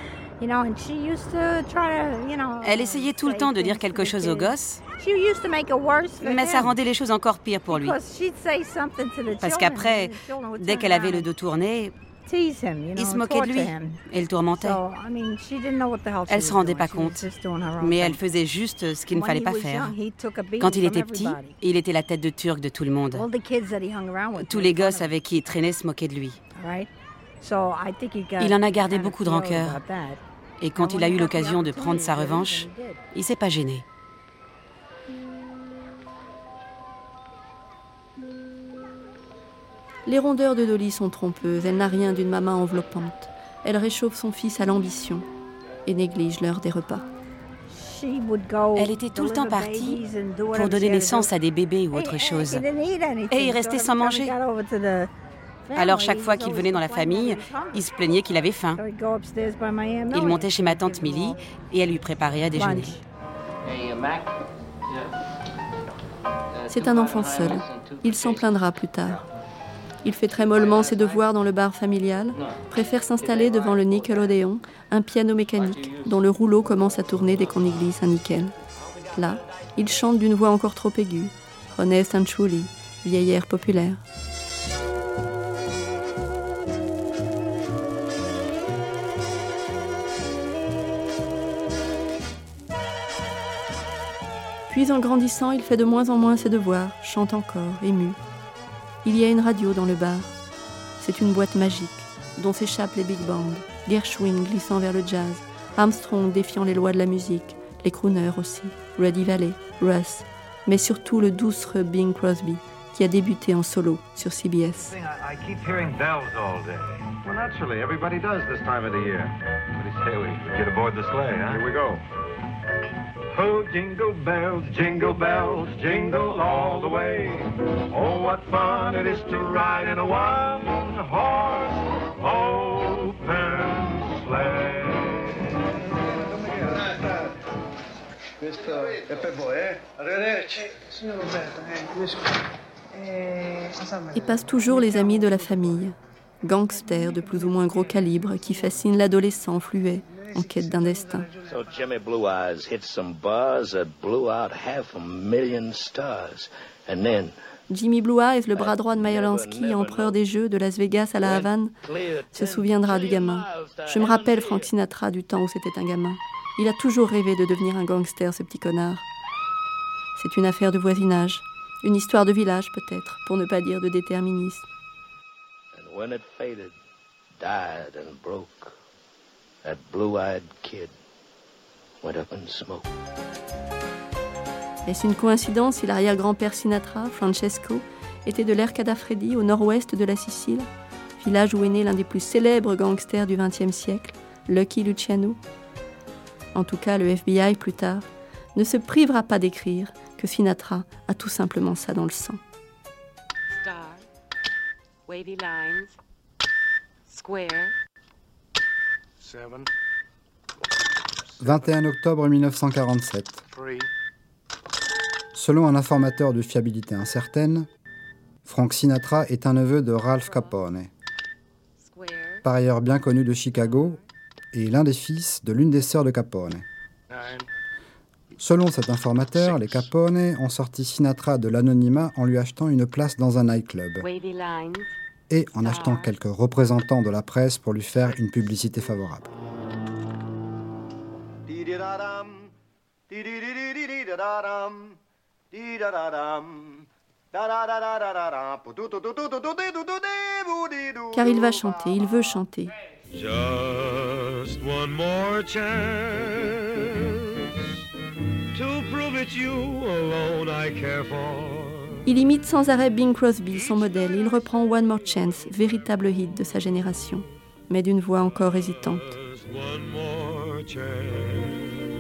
Elle essayait tout le temps de dire quelque chose aux gosses, mais ça rendait les choses encore pires pour lui. Parce qu'après, dès qu'elle avait le dos tourné, il se moquait de lui et le tourmentait. Elle ne se rendait pas compte, mais elle faisait juste ce qu'il ne fallait pas faire. Quand il était petit, il était la tête de turc de tout le monde. Tous les gosses avec qui il traînait se moquaient de lui. Il en a gardé beaucoup de rancœur. Et quand il a eu l'occasion de prendre sa revanche, il ne s'est pas gêné. Les rondeurs de Dolly sont trompeuses. Elle n'a rien d'une maman enveloppante. Elle réchauffe son fils à l'ambition et néglige l'heure des repas. Elle était tout le temps partie pour donner naissance à des bébés ou autre chose. Et il restait sans manger. Alors chaque fois qu'il venait dans la famille, il se plaignait qu'il avait faim. Il montait chez ma tante Millie et elle lui préparait à déjeuner. C'est un enfant seul. Il s'en plaindra plus tard. Il fait très mollement ses devoirs dans le bar familial, préfère s'installer devant le Nickelodeon, un piano mécanique dont le rouleau commence à tourner dès qu'on y glisse un nickel. Là, il chante d'une voix encore trop aiguë, Honest and Truly, vieil air populaire. Puis en grandissant, il fait de moins en moins ses devoirs, chante encore, ému. Il y a une radio dans le bar. C'est une boîte magique, dont s'échappent les big bands, Gershwin glissant vers le jazz, Armstrong défiant les lois de la musique, les crooners aussi, Reddy Valley, Russ, mais surtout le douce Bing Crosby, qui a débuté en solo sur CBS. I keep hearing bells all day. Well, naturally, everybody does this time of the year. What do you say we get aboard the sleigh, huh? Here we go. Oh, jingle bells, jingle all the way. Oh, what fun it is to ride in a one-horse open sleigh. Questo è per voi, Arrivederci. Signor Roberto, Et passent toujours les amis de la famille, gangsters de plus ou moins gros calibre qui fascinent l'adolescent fluet en quête d'un destin. So Jimmy Blue Eyes hit some bars that blew out 500,000 stars. And then Jimmy Blue Eyes, le bras droit de Meyer Lansky, empereur des Jeux de Las Vegas à la Havane, se souviendra du gamin. Je me rappelle Frank Sinatra du temps où c'était un gamin. Il a toujours rêvé de devenir un gangster, ce petit connard. C'est une affaire de voisinage, une histoire de village peut-être, pour ne pas dire de déterminisme. And when it faded, died and broke, that blue-eyed kid went up in smoke. Est-ce une coïncidence si l'arrière-grand-père Sinatra, Francesco, était de l'Ercada Freddy, au nord-ouest de la Sicile, village où est né l'un des plus célèbres gangsters du XXe siècle, Lucky Luciano? En tout cas, le FBI, plus tard, ne se privera pas d'écrire que Sinatra a tout simplement ça dans le sang. Star, wavy lines, square. 7. 21 octobre 1947. Selon un informateur de fiabilité incertaine, Frank Sinatra est un neveu de Ralph Capone, par ailleurs bien connu de Chicago, et l'un des fils de l'une des sœurs de Capone. Selon cet informateur, les Capone ont sorti Sinatra de l'anonymat en lui achetant une place dans un nightclub et en achetant quelques représentants de la presse pour lui faire une publicité favorable. Car il va chanter, il veut chanter. Just one more chance to prove it's you alone I care for. Il imite sans arrêt Bing Crosby, son modèle. Il reprend One More Chance, véritable hit de sa génération, mais d'une voix encore hésitante. Just one more chance.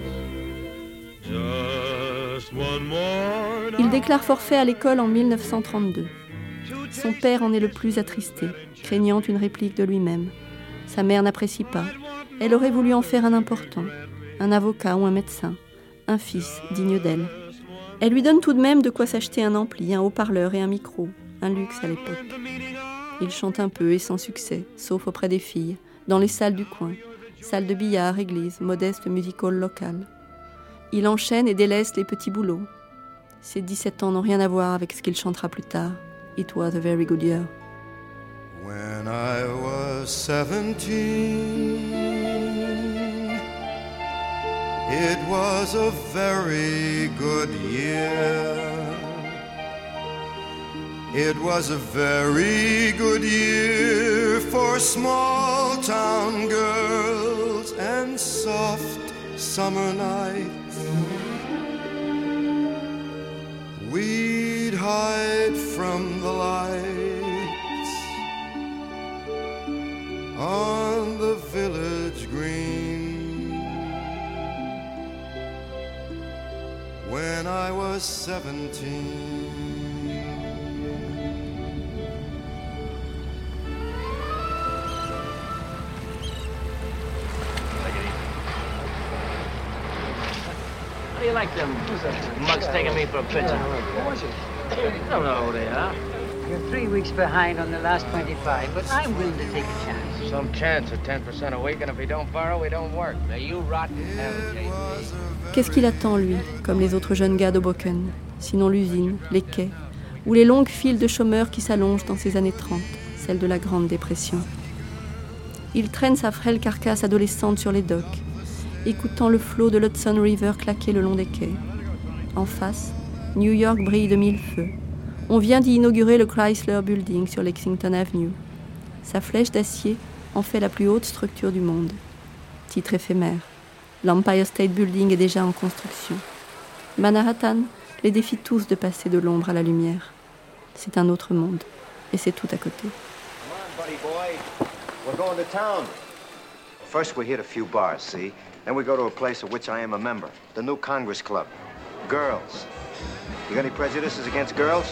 Just one more. Il déclare forfait à l'école en 1932. Son père en est le plus attristé, craignant une réplique de lui-même. Sa mère n'apprécie pas. Elle aurait voulu en faire un important, un avocat ou un médecin, un fils digne d'elle. Elle lui donne tout de même de quoi s'acheter un ampli, un haut-parleur et un micro, un luxe à l'époque. Il chante un peu et sans succès, sauf auprès des filles, dans les salles du coin, salles de billard, église, modeste music hall local. Il enchaîne et délaisse les petits boulots. Ses 17 ans n'ont rien à voir avec ce qu'il chantera plus tard. It was a very good year. When I was 17, it was a very good year. It was a very good year for small town girls and soft summer nights. We'd hide from the lights on the village green. When I was 17. How do you like them mugs taking me for a picture? Who was it? I don't know who they are. You're 3 weeks behind on the last 25, but I'm willing to take a chance. Some chance at 10% a week, and if we don't borrow, we don't work. Now you rotten hell, JC. Qu'est-ce qu'il attend, lui, comme les autres jeunes gars d'Hoboken, sinon l'usine, les quais, ou les longues files de chômeurs qui s'allongent dans ces années 30, celles de la Grande Dépression. Il traîne sa frêle carcasse adolescente sur les docks, écoutant le flot de l'Hudson River claquer le long des quais. En face, New York brille de mille feux. On vient d'y inaugurer le Chrysler Building sur Lexington Avenue. Sa flèche d'acier en fait la plus haute structure du monde. Titre éphémère. L'Empire State Building est déjà en construction. Manhattan les défie tous de passer de l'ombre à la lumière. C'est un autre monde, et c'est tout à côté. We're going to town. First we hit a few bars, see? Then we go to a place of which I am a member, the new Congress Club. Girls. You got any prejudices against girls?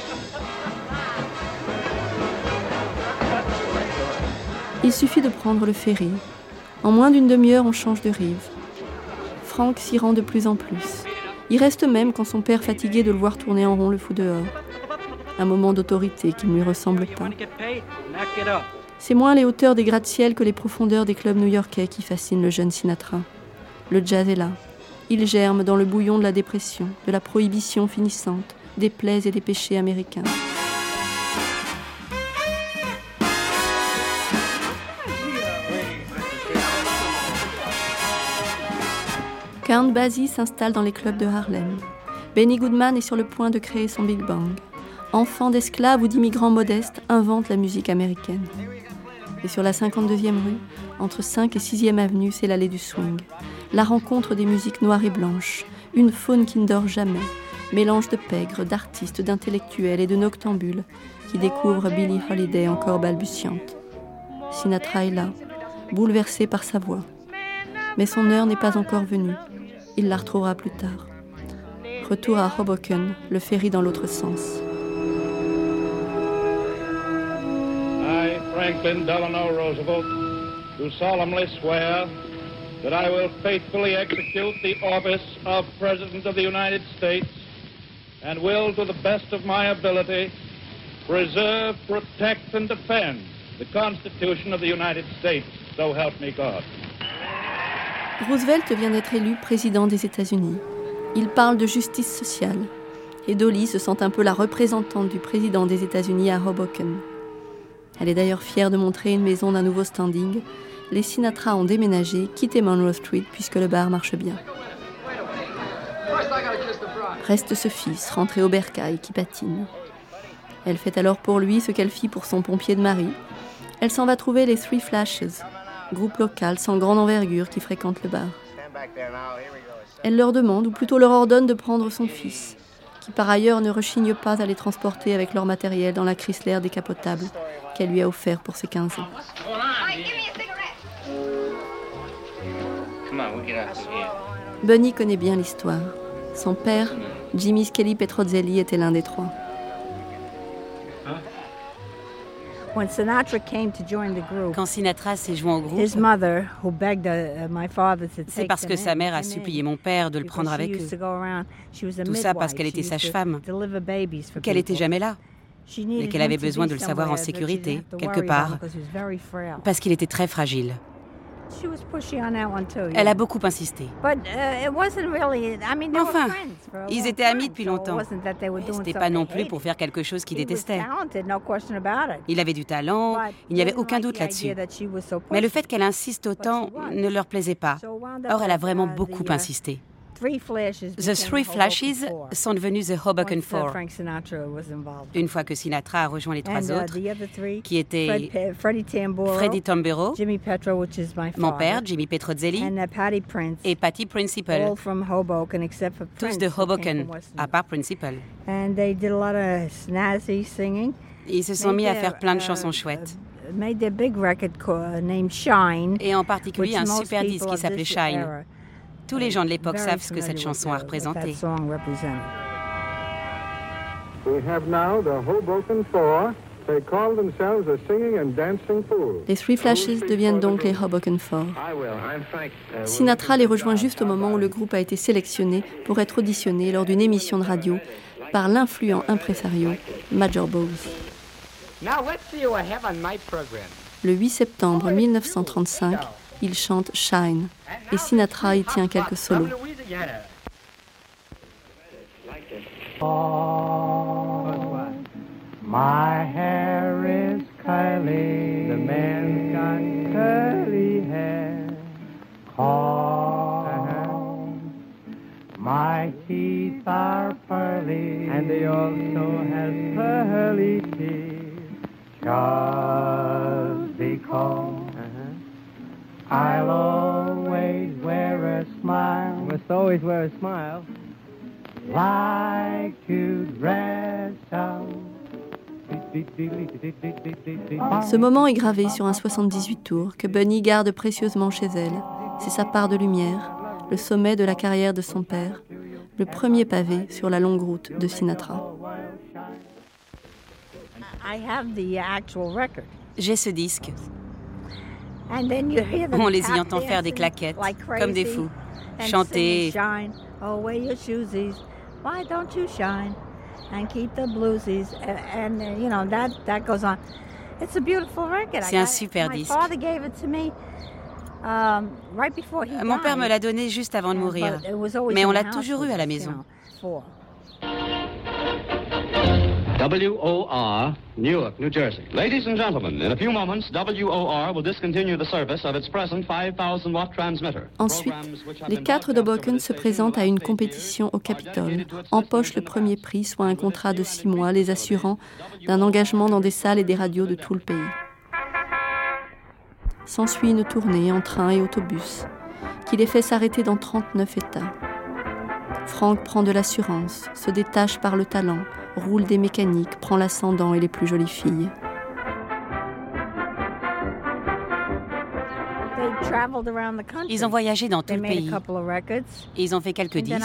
Il suffit de prendre le ferry. En moins d'une demi-heure, on change de rive. Frank s'y rend de plus en plus. Il reste même quand son père, fatigué de le voir tourner en rond, le fout dehors. Un moment d'autorité qui ne lui ressemble pas. C'est moins les hauteurs des gratte-ciel que les profondeurs des clubs new-yorkais qui fascinent le jeune Sinatra. Le jazz est là. Il germe dans le bouillon de la dépression, de la prohibition finissante, des plaies et des péchés américains. Count Basie s'installe dans les clubs de Harlem. Benny Goodman est sur le point de créer son Big Bang. Enfant d'esclaves ou d'immigrants modestes, invente la musique américaine. Et sur la 52e rue, entre 5 et 6e avenue, c'est l'allée du swing. La rencontre des musiques noires et blanches, une faune qui ne dort jamais, mélange de pègres, d'artistes, d'intellectuels et de noctambules qui découvrent Billie Holiday encore balbutiante. Sinatra est là, bouleversé par sa voix. Mais son heure n'est pas encore venue. Il la retrouvera plus tard. Retour à Hoboken, le ferry dans l'autre sens. I, Franklin Delano Roosevelt, do solemnly swear that I will faithfully execute the office of President of the United States and will, to the best of my ability, preserve, protect, and defend the Constitution of the United States. So help me God. Roosevelt vient d'être élu président des États-Unis. Il parle de justice sociale. Et Dolly se sent un peu la représentante du président des États-Unis à Hoboken. Elle est d'ailleurs fière de montrer une maison d'un nouveau standing. Les Sinatra ont déménagé, quitté Monroe Street puisque le bar marche bien. Reste ce fils, rentré au bercail, qui patine. Elle fait alors pour lui ce qu'elle fit pour son pompier de mari. Elle s'en va trouver les Three Flashes, groupe local sans grande envergure qui fréquente le bar. Elle leur demande, ou plutôt leur ordonne de prendre son fils, qui par ailleurs ne rechigne pas à les transporter avec leur matériel dans la Chrysler décapotable qu'elle lui a offert pour ses 15 ans. Bunny connaît bien l'histoire. Son père, Jimmy Skelly Petrozzelli, était l'un des trois. Quand Sinatra s'est joint au groupe, c'est parce que sa mère a supplié mon père de le prendre avec eux. Tout ça parce qu'elle était sage-femme, qu'elle n'était jamais là, et qu'elle avait besoin de le savoir en sécurité, quelque part, parce qu'il était très fragile. Elle a beaucoup insisté. Enfin, ils étaient amis depuis longtemps. Ce n'était pas non plus pour faire quelque chose qu'il détestait. Il avait du talent, il n'y avait aucun doute là-dessus. Mais le fait qu'elle insiste autant ne leur plaisait pas. Or, elle a vraiment beaucoup insisté. The Three Flashes sont devenus The Hoboken Four. Une fois que Sinatra a rejoint les trois autres, qui étaient Freddie Tamburo, mon père, Jimmy Petrozzelli, et Patty Principal, tous de Hoboken, à part Principal. Ils se sont mis à faire plein de chansons chouettes. Et en particulier un super disque qui s'appelait Shine. Tous les gens de l'époque savent ce que cette chanson a représenté. Les Three Flashes deviennent donc les Hoboken Four. Sinatra les rejoint juste au moment où le groupe a été sélectionné pour être auditionné lors d'une émission de radio par l'influent impresario Major Bowes. Le 8 septembre 1935, il chante Shine et Sinatra y tient quelques solos. My hair is curly, the man's got curly hair. My teeth are pearly. curly, and he also has pearly teeth. Just because I'll always wear a smile. Must always wear a smile. Like to dress out. Ce moment est gravé sur un 78 tours que Bunny garde précieusement chez elle. C'est sa part de lumière, le sommet de la carrière de son père, le premier pavé sur la longue route de Sinatra. J'ai ce disque. On les y entend faire des claquettes, comme des fous, chanter. Why don't you shine and keep the bluesies? And you know that goes on. It's a beautiful record. C'est un super disque. My father gave it to me right before he died. Mon père me l'a donné juste avant de mourir, mais on l'a toujours eu à la maison. WOR, Newark, New Jersey. Ladies and gentlemen, in a few moments, WOR will discontinue the service of its present 5,000-watt transmitter. Ensuite, les 4 d'Hoboken se présentent à une compétition au Capitole, empochent le premier prix, soit un contrat de 6 mois, les assurant d'un engagement dans des salles et des radios de tout le pays. S'ensuit une tournée en train et autobus, qui les fait s'arrêter dans 39 États. Frank prend de l'assurance, se détache par le talent, roule des mécaniques, prend l'ascendant et les plus jolies filles. Ils ont voyagé dans tout le pays. Et ils ont fait quelques disques.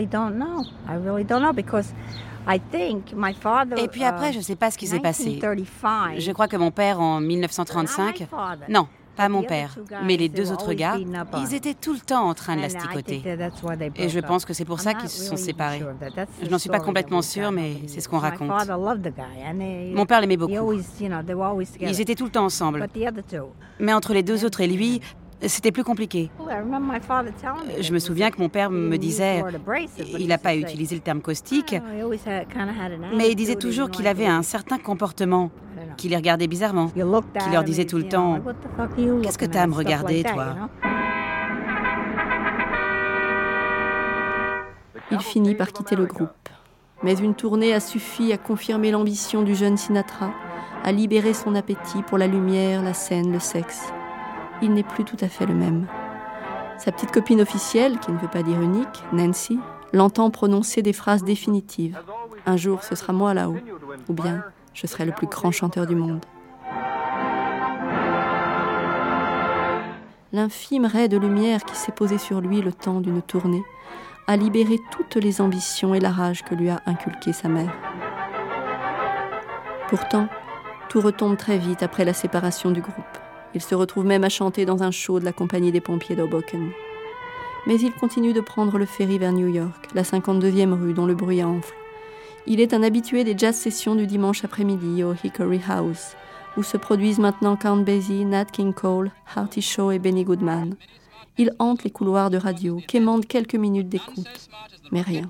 Et puis après, je ne sais pas ce qui s'est passé. Je crois que mon père, en 1935... Non, pas mon père, mais les 2 autres gars, ils étaient tout le temps en train de l'asticoter. Et je pense que c'est pour ça qu'ils se sont séparés. Je n'en suis pas complètement sûre, mais c'est ce qu'on raconte. Mon père l'aimait beaucoup. Ils étaient tout le temps ensemble. Mais entre les 2 autres et lui, c'était plus compliqué. Je me souviens que mon père me disait, il n'a pas utilisé le terme caustique, mais il disait toujours qu'il avait un certain comportement, qu'il les regardait bizarrement, qu'il leur disait tout le temps « Qu'est-ce que t'as à me regarder, toi ?» Il finit par quitter le groupe. Mais une tournée a suffi à confirmer l'ambition du jeune Sinatra, à libérer son appétit pour la lumière, la scène, le sexe. Il n'est plus tout à fait le même. Sa petite copine officielle, qui ne veut pas dire unique, Nancy, l'entend prononcer des phrases définitives. « Un jour, ce sera moi là-haut. » Ou bien « Je serai le plus grand chanteur du monde. » L'infime raie de lumière qui s'est posée sur lui le temps d'une tournée a libéré toutes les ambitions et la rage que lui a inculquée sa mère. Pourtant, tout retombe très vite après la séparation du groupe. Il se retrouve même à chanter dans un show de la compagnie des pompiers d'Hoboken. Mais il continue de prendre le ferry vers New York, la 52e rue dont le bruit enfle. Il est un habitué des jazz sessions du dimanche après-midi au Hickory House, où se produisent maintenant Count Basie, Nat King Cole, Hearty Shaw et Benny Goodman. Il hante les couloirs de radio, quémande quelques minutes d'écoute, mais rien.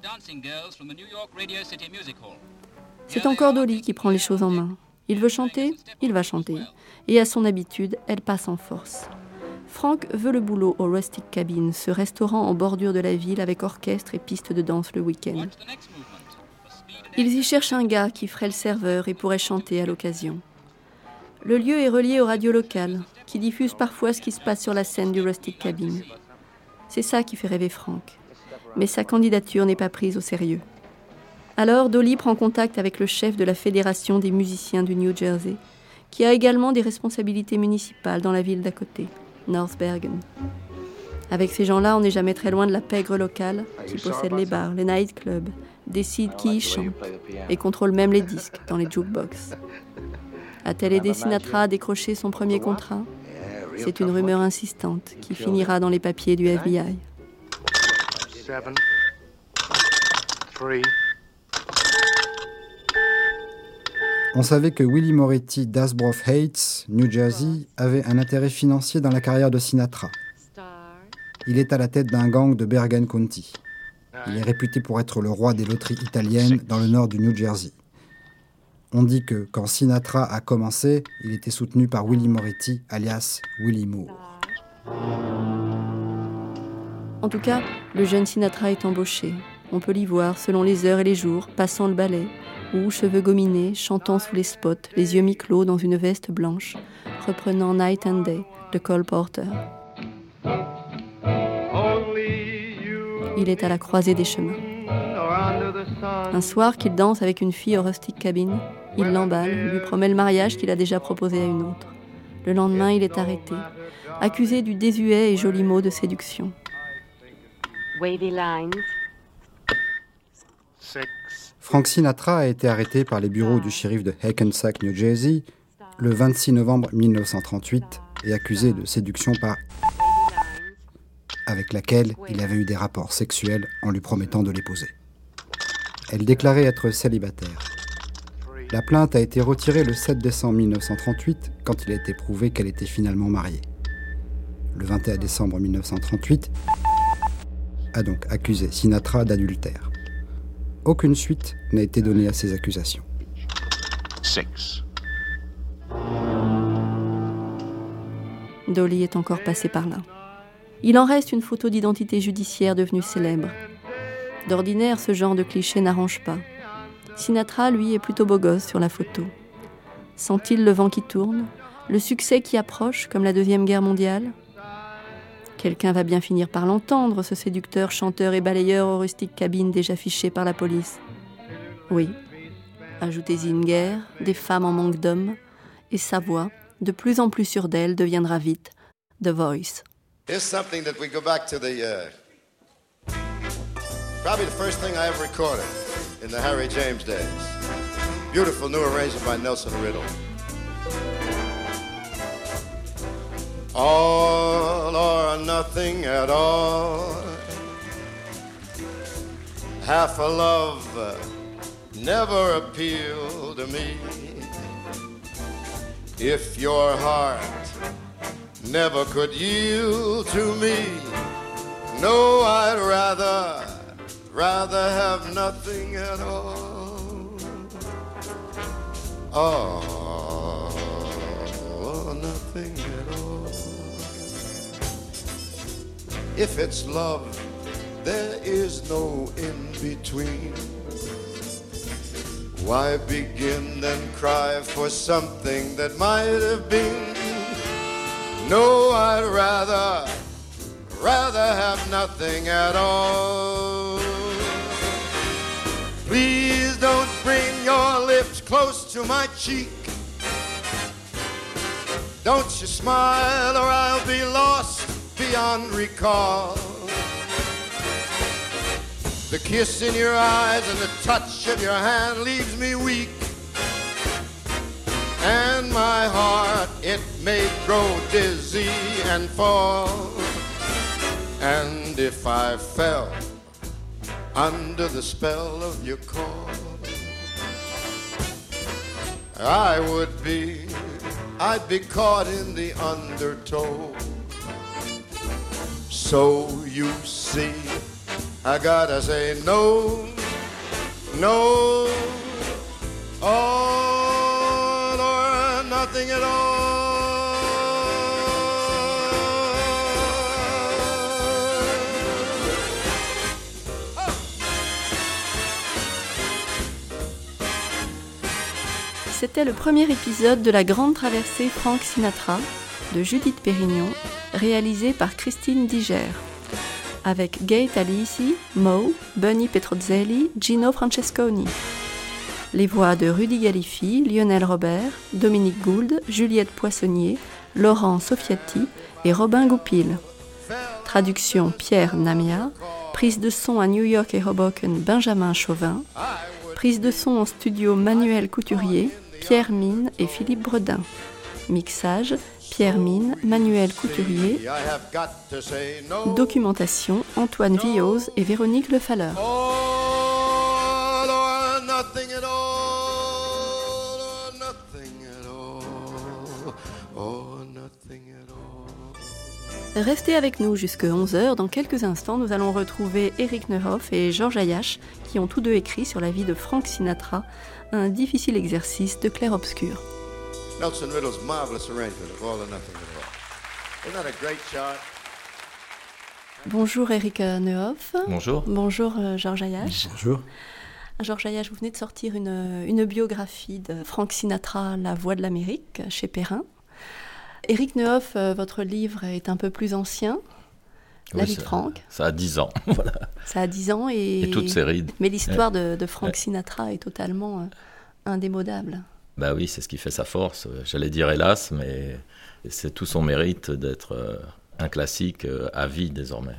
C'est encore Dolly qui prend les choses en main. Il veut chanter, il va chanter. Et à son habitude, elle passe en force. Frank veut le boulot au Rustic Cabin, ce restaurant en bordure de la ville avec orchestre et piste de danse le week-end. Ils y cherchent un gars qui ferait le serveur et pourrait chanter à l'occasion. Le lieu est relié aux radios locales, qui diffusent parfois ce qui se passe sur la scène du Rustic Cabin. C'est ça qui fait rêver Frank. Mais sa candidature n'est pas prise au sérieux. Alors Dolly prend contact avec le chef de la Fédération des musiciens du New Jersey, qui a également des responsabilités municipales dans la ville d'à côté, North Bergen. Avec ces gens-là, on n'est jamais très loin de la pègre locale qui possède les bars, les nightclubs, décide qui y chante et contrôle même les disques dans les jukebox. A-t-elle aidé Sinatra à décrocher son premier contrat ? C'est une rumeur insistante qui finira dans les papiers du FBI. 7, 3. On savait que Willie Moretti d'Asbrough Heights, New Jersey, avait un intérêt financier dans la carrière de Sinatra. Il est à la tête d'un gang de Bergen County. Il est réputé pour être le roi des loteries italiennes dans le nord du New Jersey. On dit que quand Sinatra a commencé, il était soutenu par Willie Moretti, alias Willie Moore. En tout cas, le jeune Sinatra est embauché. On peut l'y voir, selon les heures et les jours, passant le balai, ou, cheveux gominés, chantant sous les spots, les yeux mi-clos dans une veste blanche, reprenant Night and Day de Cole Porter. Il est à la croisée des chemins. Un soir qu'il danse avec une fille au rustic cabin, il l'emballe, lui promet le mariage qu'il a déjà proposé à une autre. Le lendemain, il est arrêté, accusé du désuet et joli mot de séduction. Wavy lines. Frank Sinatra a été arrêté par les bureaux du shérif de Hackensack, New Jersey, le 26 novembre 1938 et accusé de séduction avec laquelle il avait eu des rapports sexuels en lui promettant de l'épouser. Elle déclarait être célibataire. La plainte a été retirée le 7 décembre 1938 quand il a été prouvé qu'elle était finalement mariée. Le 21 décembre 1938 a donc accusé Sinatra d'adultère. Aucune suite n'a été donnée à ces accusations. 6. Dolly est encore passé par là. Il en reste une photo d'identité judiciaire devenue célèbre. D'ordinaire, ce genre de cliché n'arrange pas. Sinatra, lui, est plutôt beau gosse sur la photo. Sent-il le vent qui tourne, le succès qui approche, comme la Deuxième Guerre mondiale ? Quelqu'un va bien finir par l'entendre, ce séducteur, chanteur et balayeur au rustic cabine déjà fiché par la police. Oui, ajoutez-y une guerre, des femmes en manque d'hommes, et sa voix, de plus en plus sûre d'elle, deviendra vite The Voice. Here's something that we go back to probably the first thing I ever recorded in the Harry James days. Beautiful new arrangement by Nelson Riddle. All or nothing at all. Half a love never appealed to me. If your heart never could yield to me, no, I'd rather have nothing at all. Oh, nothing at all. If it's love, there is no in-between. Why begin then cry for something that might have been? No, I'd rather have nothing at all. Please don't bring your lips close to my cheek. Don't you smile or I'll be lost beyond recall. The kiss in your eyes and the touch of your hand leaves me weak. And my heart, it may grow dizzy and fall. And if I fell under the spell of your call, I'd be caught in the undertow. So you see, I gotta say no, no, all or nothing at all. C'était le premier épisode de la grande traversée Frank Sinatra de Judith Pérignon, réalisé par Christine Diger, avec Gate Alisi, Mo, Bunny Petrozzelli, Gino Francesconi. Les voix de Rudy Galifi, Lionel Robert, Dominique Gould, Juliette Poissonnier, Laurent Soffiati et Robin Goupil. Traduction Pierre Namia, prise de son à New York et Hoboken Benjamin Chauvin, prise de son en studio Manuel Couturier, Pierre Mine et Philippe Bredin. Mixage Pierre Mine, Manuel Couturier. Documentation Antoine Villose et Véronique Lefalleur. Restez avec nous jusqu'à 11h. Dans quelques instants, nous allons retrouver Éric Neuhoff et Georges Ayache qui ont tous deux écrit sur la vie de Frank Sinatra, un difficile exercice de clair-obscur. Nelson Riddle's marvelous arrangement of All or Nothing at All. Isn't that a great chart? Bonjour Éric Neuhoff. Bonjour. Bonjour Georges Ayache. Bonjour. Georges Ayache, vous venez de sortir une biographie de Frank Sinatra, La Voix de l'Amérique, chez Perrin. Éric Neuhoff, votre livre est un peu plus ancien. La vie de Frank. Ça a 10 ans. Voilà. Ça a 10 ans et toutes ses rides. Mais l'histoire de Frank Sinatra est totalement indémodable. Bah oui, c'est ce qui fait sa force. J'allais dire hélas, mais c'est tout son mérite d'être un classique à vie désormais.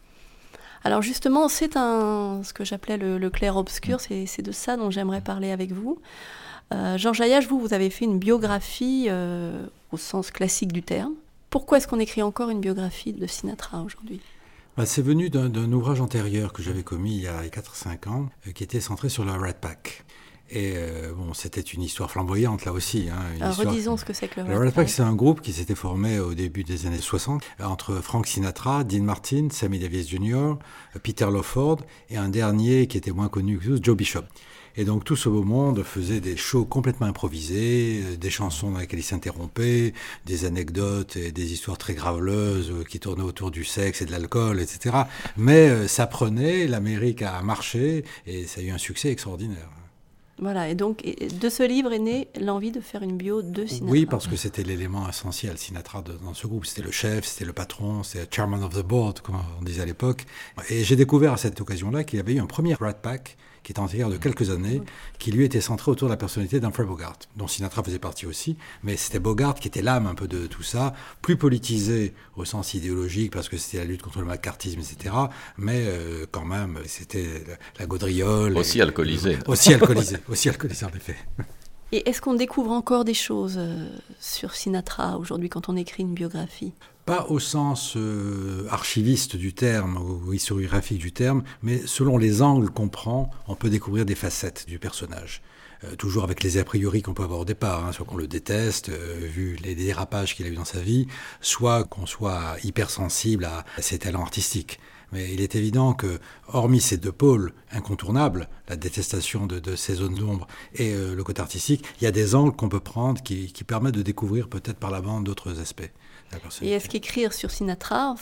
Alors justement, c'est ce que j'appelais le clair-obscur, c'est de ça dont j'aimerais parler avec vous. Georges Ayache, vous avez fait une biographie au sens classique du terme. Pourquoi est-ce qu'on écrit encore une biographie de Sinatra aujourd'hui ? C'est venu d'un ouvrage antérieur que j'avais commis il y a 4-5 ans, qui était centré sur le Rat Pack. Et c'était une histoire flamboyante là aussi. Redisons ce que c'est que le Rat Pack. C'est un groupe qui s'était formé au début des années 60 entre Frank Sinatra, Dean Martin, Sammy Davis Jr., Peter Lawford et un dernier qui était moins connu que tous, Joe Bishop. Et donc tout ce beau monde faisait des shows complètement improvisés, des chansons dans lesquelles ils s'interrompaient, des anecdotes et des histoires très graveleuses qui tournaient autour du sexe et de l'alcool, etc. Mais ça prenait, l'Amérique a marché et ça a eu un succès extraordinaire. Voilà, et donc de ce livre est née l'envie de faire une bio de Sinatra. Oui, parce que c'était l'élément essentiel, Sinatra, dans ce groupe. C'était le chef, c'était le patron, c'était le chairman of the board, comme on disait à l'époque. Et j'ai découvert à cette occasion-là qu'il y avait eu un premier Rat Pack, qui est antérieur de quelques années, qui lui était centré autour de la personnalité d'Humphrey Bogart, dont Sinatra faisait partie aussi, mais c'était Bogart qui était l'âme un peu de tout ça, plus politisé au sens idéologique, parce que c'était la lutte contre le macartisme, etc., mais quand même, c'était la gaudriole. Aussi alcoolisé. Aussi alcoolisé, en effet. Et est-ce qu'on découvre encore des choses sur Sinatra aujourd'hui quand on écrit une biographie ? Pas au sens archiviste du terme ou historiographique du terme, mais selon les angles qu'on prend, on peut découvrir des facettes du personnage. Toujours avec les a priori qu'on peut avoir au départ, soit qu'on le déteste, vu les dérapages qu'il a eu dans sa vie, soit qu'on soit hypersensible à ses talents artistiques. Mais il est évident que, hormis ces deux pôles incontournables, la détestation de ces zones d'ombre et le côté artistique, il y a des angles qu'on peut prendre qui permettent de découvrir peut-être par la bande d'autres aspects. Et est-ce qu'écrire sur Sinatra,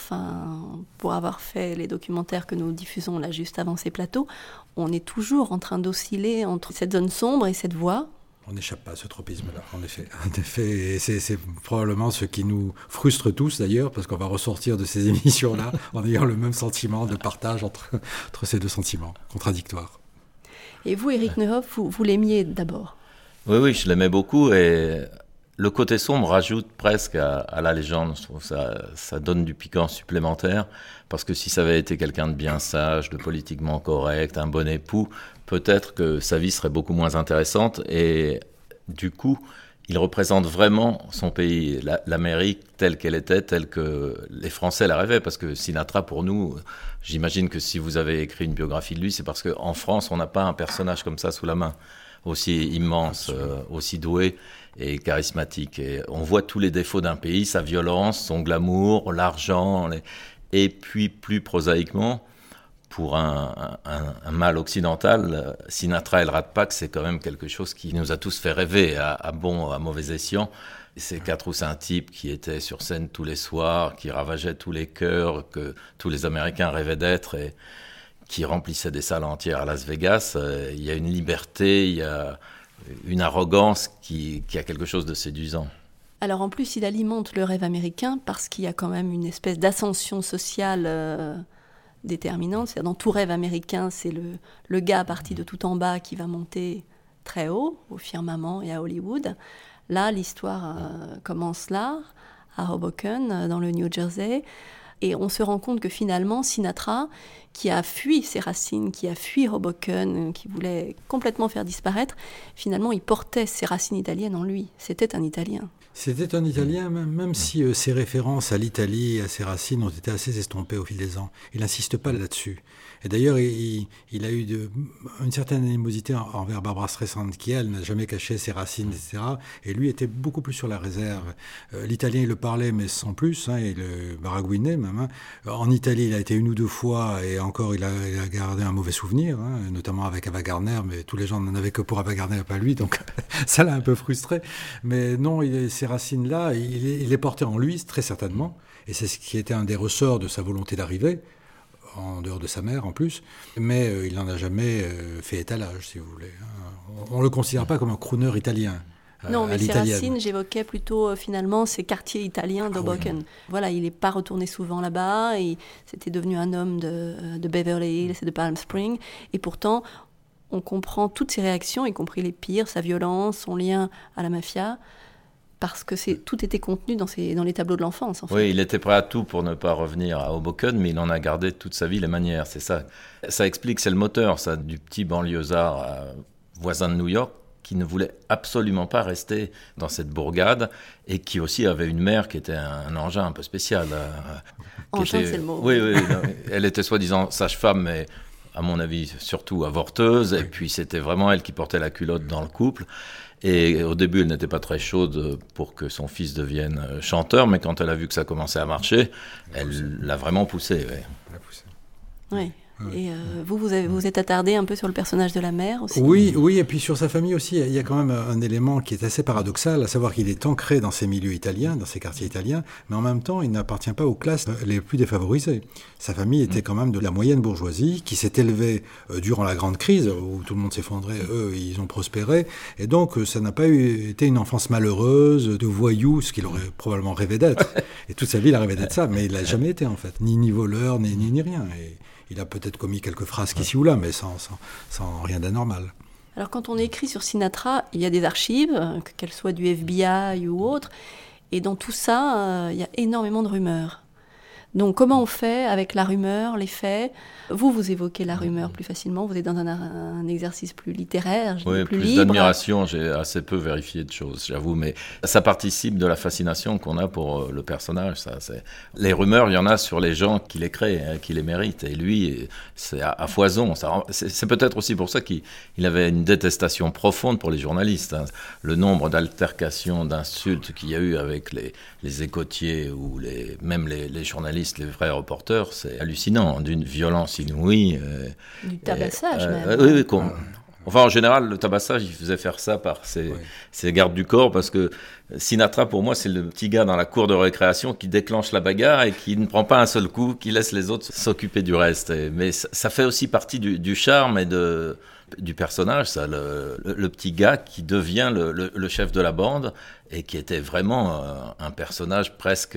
pour avoir fait les documentaires que nous diffusons là juste avant ces plateaux, on est toujours en train d'osciller entre cette zone sombre et cette voix ? On n'échappe pas à ce tropisme-là, en effet. En effet, et c'est probablement ce qui nous frustre tous d'ailleurs, parce qu'on va ressortir de ces émissions-là en ayant le même sentiment de partage entre ces deux sentiments contradictoires. Et vous, Éric Neuhoff, vous l'aimiez d'abord ? Oui, je l'aimais beaucoup et le côté sombre rajoute presque à la légende. Je trouve ça donne du piquant supplémentaire, parce que si ça avait été quelqu'un de bien sage, de politiquement correct, un bon époux, peut-être que sa vie serait beaucoup moins intéressante et du coup, il représente vraiment son pays, l'Amérique telle qu'elle était, telle que les Français la rêvaient, parce que Sinatra, pour nous, j'imagine que si vous avez écrit une biographie de lui, c'est parce qu'en France, on n'a pas un personnage comme ça sous la main, aussi immense, aussi doué et charismatique. Et on voit tous les défauts d'un pays, sa violence, son glamour, l'argent, et puis plus prosaïquement, pour un mâle occidental, Sinatra et le Rat Pack, c'est quand même quelque chose qui nous a tous fait rêver, à mauvais escient. Ces 4 ou 5 types qui étaient sur scène tous les soirs, qui ravageaient tous les cœurs, que tous les Américains rêvaient d'être, et qui remplissaient des salles entières à Las Vegas. Il y a une liberté, il y a une arrogance qui a quelque chose de séduisant. Alors en plus, il alimente le rêve américain parce qu'il y a quand même une espèce d'ascension sociale déterminante. C'est-à-dire, dans tout rêve américain, c'est le gars parti de tout en bas qui va monter très haut, au firmament et à Hollywood. Là, l'histoire commence là, à Hoboken, dans le New Jersey. Et on se rend compte que finalement, Sinatra, qui a fui ses racines, qui a fui Hoboken, qui voulait complètement faire disparaître, finalement, il portait ses racines italiennes en lui. C'était un Italien. C'était un Italien, même si ses références à l'Italie, à ses racines, ont été assez estompées au fil des ans. Il n'insiste pas là-dessus. Et d'ailleurs, il a eu une certaine animosité envers Barbra Streisand, qui, elle, n'a jamais caché ses racines, etc. Et lui était beaucoup plus sur la réserve. L'italien, il le parlait, mais sans plus, il le baragouinait même. En Italie, il a été 1 ou 2 fois, et encore, il a gardé un mauvais souvenir, notamment avec Ava Gardner, mais tous les gens n'en avaient que pour Ava Gardner, pas lui, donc ça l'a un peu frustré. Mais non, ces racines-là, il les portait en lui, très certainement. Et c'est ce qui était un des ressorts de sa volonté d'arriver, en dehors de sa mère en plus, mais il n'en a jamais fait étalage, si vous voulez. On ne le considère pas comme un crooner italien. Non, mais ses racines, j'évoquais plutôt finalement ces quartiers italiens d'Hoboken. Oui. Voilà, il n'est pas retourné souvent là-bas, c'était devenu un homme de Beverly Hills et de Palm Springs, et pourtant on comprend toutes ses réactions, y compris les pires, sa violence, son lien à la mafia, parce que tout était contenu dans les tableaux de l'enfance. En fait. Oui, il était prêt à tout pour ne pas revenir à Hoboken, mais il en a gardé toute sa vie les manières, c'est ça. Ça explique, c'est le moteur, ça, du petit banlieusard voisin de New York, qui ne voulait absolument pas rester dans cette bourgade et qui aussi avait une mère qui était un engin un peu spécial. Engin, c'est le mot. Oui, elle était soi-disant sage-femme, mais à mon avis surtout avorteuse, et puis c'était vraiment elle qui portait la culotte dans le couple. Et au début, elle n'était pas très chaude pour que son fils devienne chanteur, mais quand elle a vu que ça commençait à marcher, elle l'a vraiment poussé. Ouais. Elle l'a poussé. Oui. Et vous êtes attardé un peu sur le personnage de la mère aussi ? Oui, et puis sur sa famille aussi, il y a quand même un élément qui est assez paradoxal, à savoir qu'il est ancré dans ces milieux italiens, dans ces quartiers italiens, mais en même temps, il n'appartient pas aux classes les plus défavorisées. Sa famille était quand même de la moyenne bourgeoisie, qui s'est élevée durant la grande crise, où tout le monde s'effondrait, eux, ils ont prospéré, et donc ça n'a pas été une enfance malheureuse, de voyou, ce qu'il aurait probablement rêvé d'être. Et toute sa vie, il a rêvé d'être ça, mais il l'a jamais été en fait, ni voleur, ni rien. Et il a peut-être commis quelques phrases ici ou là, mais sans rien d'anormal. Alors quand on écrit sur Sinatra, il y a des archives, qu'elles soient du FBI ou autres, et dans tout ça, il y a énormément de rumeurs. Donc comment on fait avec la rumeur, les faits ? Vous évoquez la rumeur plus facilement, vous êtes dans un exercice plus littéraire, plus libre. D'admiration, j'ai assez peu vérifié de choses, j'avoue, mais ça participe de la fascination qu'on a pour le personnage. Les rumeurs, il y en a sur les gens qui les créent, qui les méritent, et lui, c'est à foison. C'est peut-être aussi pour ça qu'il avait une détestation profonde pour les journalistes. Le nombre d'altercations, d'insultes qu'il y a eu avec les écotiers ou même les journalistes, les vrais reporters, c'est hallucinant, d'une violence inouïe. Du tabassage même. Oui, enfin, en général, le tabassage, il faisait faire ça par ses gardes du corps, parce que Sinatra, pour moi, c'est le petit gars dans la cour de récréation qui déclenche la bagarre et qui ne prend pas un seul coup, qui laisse les autres s'occuper du reste. Mais ça fait aussi partie du charme et du personnage, ça, le petit gars qui devient le chef de la bande et qui était vraiment un personnage presque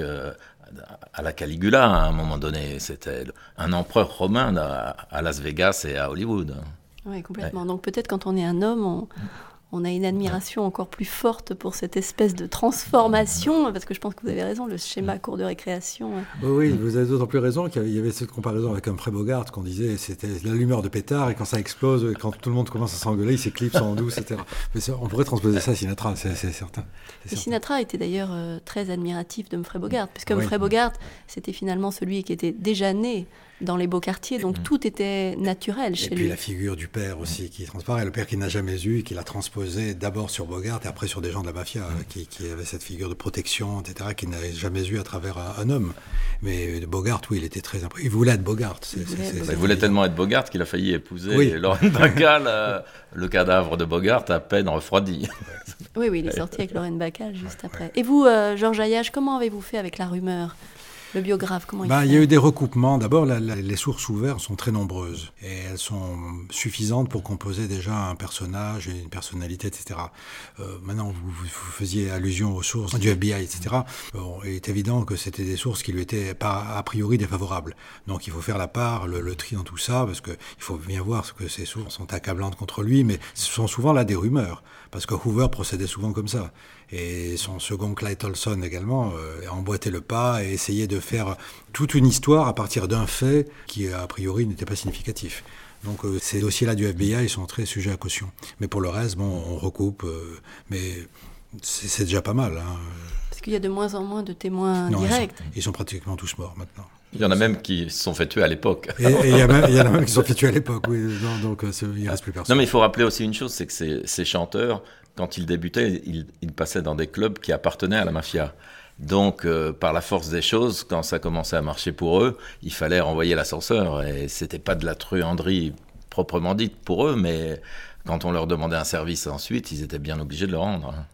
à la Caligula à un moment donné. C'était un empereur romain à Las Vegas et à Hollywood. Oui, complètement. Ouais. Donc peut-être quand on est un homme, on a une admiration encore plus forte pour cette espèce de transformation, parce que je pense que vous avez raison, le schéma cours de récréation. Oui, vous avez d'autant plus raison qu'il y avait cette comparaison avec Humphrey Bogart, qu'on disait c'était l'allumeur de pétard, et quand ça explose, quand tout le monde commence à s'engueuler, il s'éclipse en douce, etc. Mais on pourrait transposer ça à Sinatra, c'est certain. Et Sinatra était d'ailleurs très admiratif d'Humphrey Bogart, puisque Humphrey Bogart, c'était finalement celui qui était déjà né dans les beaux quartiers, donc tout était naturel chez lui. Et puis la figure du père aussi qui transparaît, le père qui n'a jamais eu, qui l'a transposé d'abord sur Bogart et après sur des gens de la mafia, qui avaient cette figure de protection, etc., qu'il n'avait jamais eu à travers un homme. Mais Bogart, oui, il était très impressionnant. Il voulait être Bogart. Il voulait tellement être Bogart qu'il a failli épouser Lauren Bacall, le cadavre de Bogart à peine refroidi. Oui, il est sorti avec Lauren Bacall juste après. Et vous, Georges Ayache, comment avez-vous fait avec la rumeur ? Le biographe, comment il fait ? Il y a eu des recoupements. D'abord, les sources ouvertes sont très nombreuses et elles sont suffisantes pour composer déjà un personnage et une personnalité, etc. Maintenant, vous faisiez allusion aux sources du FBI, etc. Il est évident que c'était des sources qui lui étaient pas a priori défavorables. Donc, il faut faire la part, le tri dans tout ça, parce qu'il faut bien voir que ces sources sont accablantes contre lui, mais ce sont souvent là des rumeurs, parce que Hoover procédait souvent comme ça. Et son second, Clyde Tolson également, emboîtait le pas et essayait de faire toute une histoire à partir d'un fait qui, a priori, n'était pas significatif. Donc ces dossiers-là du FBI sont très sujets à caution. Mais pour le reste, on recoupe, mais c'est déjà pas mal. Hein. Parce qu'il y a de moins en moins de témoins directs. Ils sont pratiquement tous morts maintenant. Il y en a même qui se sont fait tuer à l'époque. Et il y en a même qui se sont fait tuer à l'époque, oui. Donc il ne reste plus personne. Non, mais il faut rappeler aussi une chose, c'est que ces chanteurs, quand ils débutaient, ils passaient dans des clubs qui appartenaient à la mafia. Donc, par la force des choses, quand ça commençait à marcher pour eux, il fallait renvoyer l'ascenseur. Et c'était pas de la truanderie proprement dite pour eux, mais quand on leur demandait un service ensuite, ils étaient bien obligés de le rendre.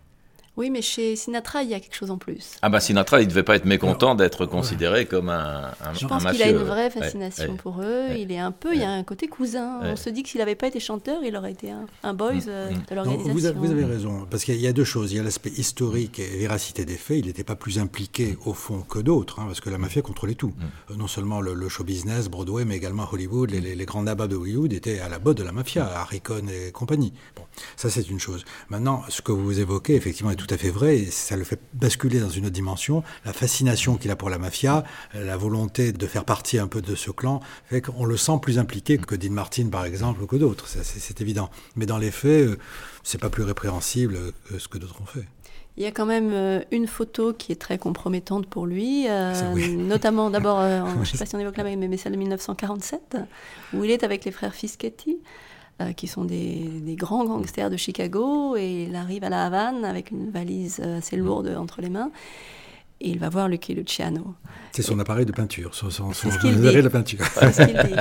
Oui, mais chez Sinatra, il y a quelque chose en plus. Ah bah Sinatra, il ne devait pas être mécontent d'être considéré comme un Je pense mafieux. qu'il a une vraie fascination pour eux. Il est un peu, il y a un côté cousin. On se dit que s'il n'avait pas été chanteur, il aurait été un boys de l'organisation. Vous avez raison, parce qu'il y a deux choses. Il y a l'aspect historique et véracité des faits. Il n'était pas plus impliqué au fond que d'autres, parce que la mafia contrôlait tout. Non seulement le show business, Broadway, mais également Hollywood. Les grands nababs de Hollywood étaient à la botte de la mafia, Harry Cohn et compagnie. Bon, ça c'est une chose. Maintenant, ce que vous évoquez, effectivement, est tout à fait vrai. Et ça le fait basculer dans une autre dimension. La fascination qu'il a pour la mafia, la volonté de faire partie un peu de ce clan, fait qu'on le sent plus impliqué que Dean Martin, par exemple, ou que d'autres. C'est évident. Mais dans les faits, c'est pas plus répréhensible que ce que d'autres ont fait. Il y a quand même une photo qui est très compromettante pour lui, notamment d'abord, je ne sais pas si on évoque la même, mais celle de 1947, où il est avec les frères Fischetti, qui sont des grands gangsters de Chicago, et il arrive à la Havane avec une valise assez lourde entre les mains, et il va voir Lucky Luciano. C'est son appareil de peinture, son appareil de peinture. C'est ce qu'il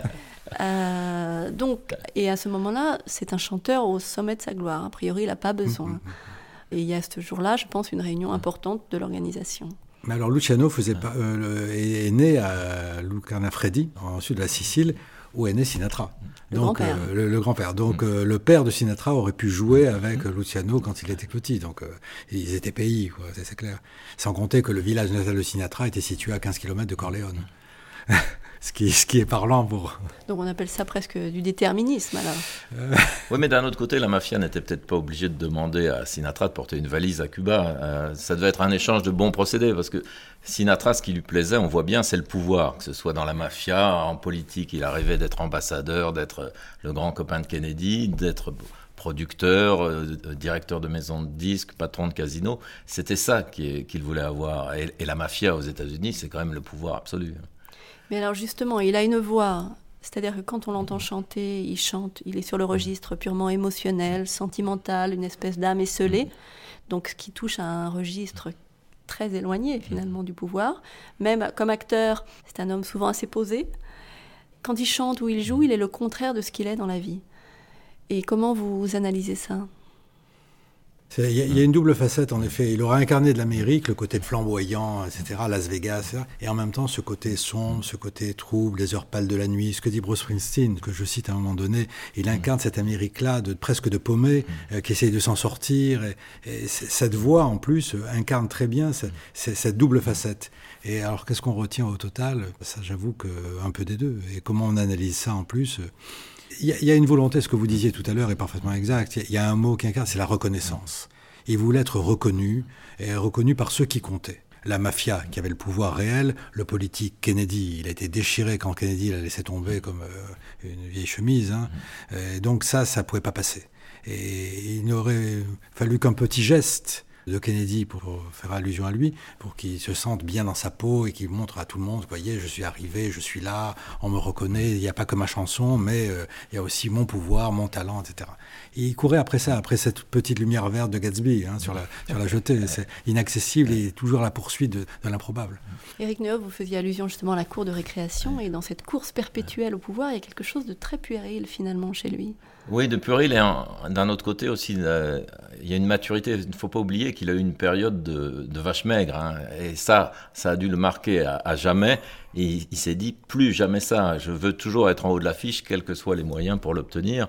dit. Donc, et à ce moment-là, c'est un chanteur au sommet de sa gloire. A priori, il n'a pas besoin. Et il y a ce jour-là, je pense, une réunion importante de l'organisation. Mais alors, Luciano est né à Lucarna Freddi, au sud de la Sicile, où est né Sinatra. Donc, le grand-père. Donc, le père de Sinatra aurait pu jouer avec Luciano quand il était petit. Donc, ils étaient payés, quoi, c'est clair. Sans compter que le village natal de Sinatra était situé à 15 km de Corleone. Ce qui est parlant pour... Donc on appelle ça presque du déterminisme, alors. Oui, mais d'un autre côté, la mafia n'était peut-être pas obligée de demander à Sinatra de porter une valise à Cuba. Ça devait être un échange de bons procédés, parce que Sinatra, ce qui lui plaisait, on voit bien, c'est le pouvoir. Que ce soit dans la mafia, en politique, il arrivait d'être ambassadeur, d'être le grand copain de Kennedy, d'être producteur, directeur de maison de disques, patron de casino. C'était ça qu'il voulait avoir. Et la mafia aux États-Unis, c'est quand même le pouvoir absolu. Mais alors justement, il a une voix, c'est-à-dire que quand on l'entend chanter, il chante, il est sur le registre purement émotionnel, sentimental, une espèce d'âme esselée, donc ce qui touche à un registre très éloigné finalement du pouvoir. Même comme acteur, c'est un homme souvent assez posé. Quand il chante ou il joue, il est le contraire de ce qu'il est dans la vie. Et comment vous analysez ça ? Il y a une double facette, en effet. Il aura incarné de l'Amérique, le côté flamboyant, etc., Las Vegas, et en même temps ce côté sombre, ce côté trouble, les heures pâles de la nuit. Ce que dit Bruce Springsteen, que je cite à un moment donné, il incarne cette Amérique-là presque de paumé, qui essaye de s'en sortir. Et cette voix, en plus, incarne très bien cette double facette. Et alors, qu'est-ce qu'on retient au total ? Ça, j'avoue qu'un peu des deux. Et comment on analyse ça, en plus ? Il y a une volonté, ce que vous disiez tout à l'heure est parfaitement exact. Il y a un mot qui incarne, c'est la reconnaissance. Il voulait être reconnu, et reconnu par ceux qui comptaient. La mafia, qui avait le pouvoir réel, le politique Kennedy, il a été déchiré quand Kennedy l'a laissé tomber comme une vieille chemise. Et donc ça pouvait pas passer. Et il n'aurait fallu qu'un petit geste de Kennedy pour faire allusion à lui, pour qu'il se sente bien dans sa peau et qu'il montre à tout le monde, vous voyez, je suis arrivé, je suis là, on me reconnaît, il n'y a pas que ma chanson, mais il y a aussi mon pouvoir, mon talent, etc. Et il courait après ça, après cette petite lumière verte de Gatsby sur la jetée. C'est inaccessible et toujours à la poursuite de l'improbable. Éric Neuhoff, vous faisiez allusion justement à la cour de récréation, et dans cette course perpétuelle au pouvoir, il y a quelque chose de très puéril finalement chez lui. Oui, de puéril, et d'un autre côté aussi, il y a une maturité. Il ne faut pas oublier qu'il a eu une période de vache maigre, et ça a dû le marquer à jamais. Et il s'est dit, plus jamais ça, je veux toujours être en haut de l'affiche, quels que soient les moyens pour l'obtenir.